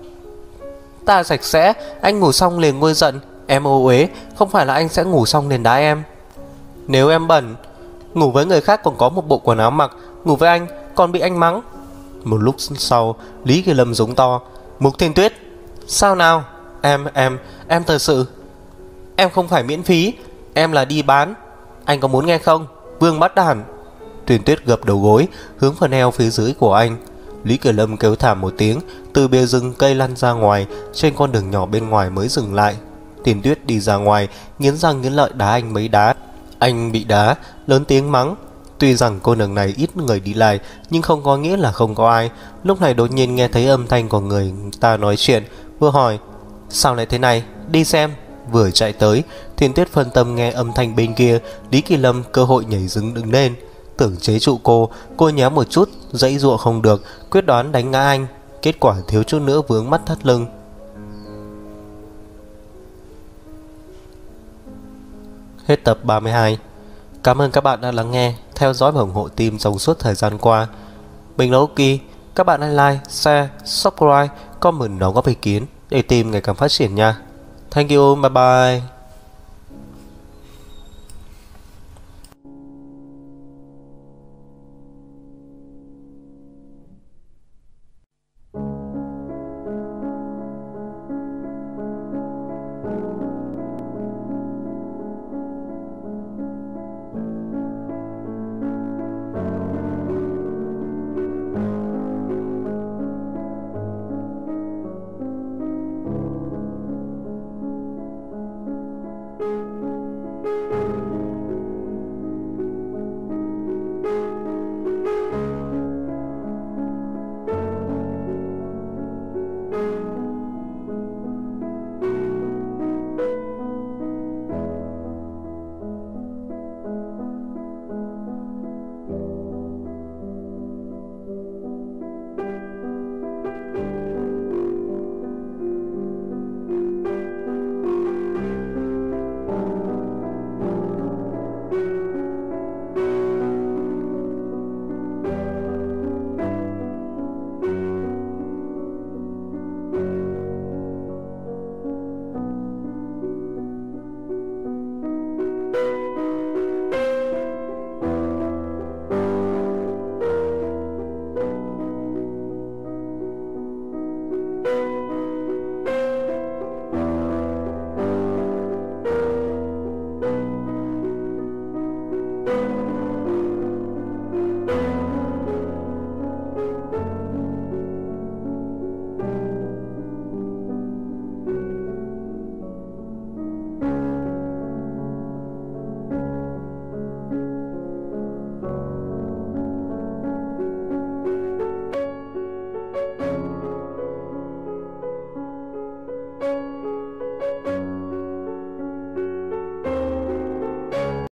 [SPEAKER 1] Ta sạch sẽ, anh ngủ xong liền nguôi giận. Em ô uế, không phải là anh sẽ ngủ xong liền đá em. Nếu em bẩn, ngủ với người khác còn có một bộ quần áo mặc, ngủ với anh còn bị anh mắng. Một lúc sau, Lý Kỳ Lâm giống to, Mục Thiền Tuyết, sao nào? Em thật sự, em không phải miễn phí, em là đi bán. Anh có muốn nghe không? Vương bắt đàn. Thiền Tuyết gập đầu gối, hướng phần eo phía dưới của anh. Lý Kỳ Lâm kêu thảm một tiếng, từ bìa rừng cây lăn ra ngoài, trên con đường nhỏ bên ngoài mới dừng lại. Thiền Tuyết đi ra ngoài, nghiến răng nghiến lợi đá anh mấy đá. Anh bị đá, lớn tiếng mắng. Tuy rằng cô nương này ít người đi lại, nhưng không có nghĩa là không có ai. Lúc này đột nhiên nghe thấy âm thanh của người ta nói chuyện, vừa hỏi, sao lại thế này, đi xem. Vừa chạy tới, Thiền Tuyết phân tâm nghe âm thanh bên kia. Lý Kỳ Lâm cơ hội nhảy dựng đứng lên, tưởng chế trụ cô nhéo một chút, dãy dụa không được, quyết đoán đánh ngã anh. Kết quả thiếu chút nữa vướng mắt thắt lưng. Hết tập 32. Cảm ơn các bạn đã lắng nghe, theo dõi và ủng hộ team trong suốt thời gian qua. Mình là Oki. Các bạn hãy like, share, subscribe, comment đóng góp ý kiến để team ngày càng phát triển nha. Thank you, bye bye.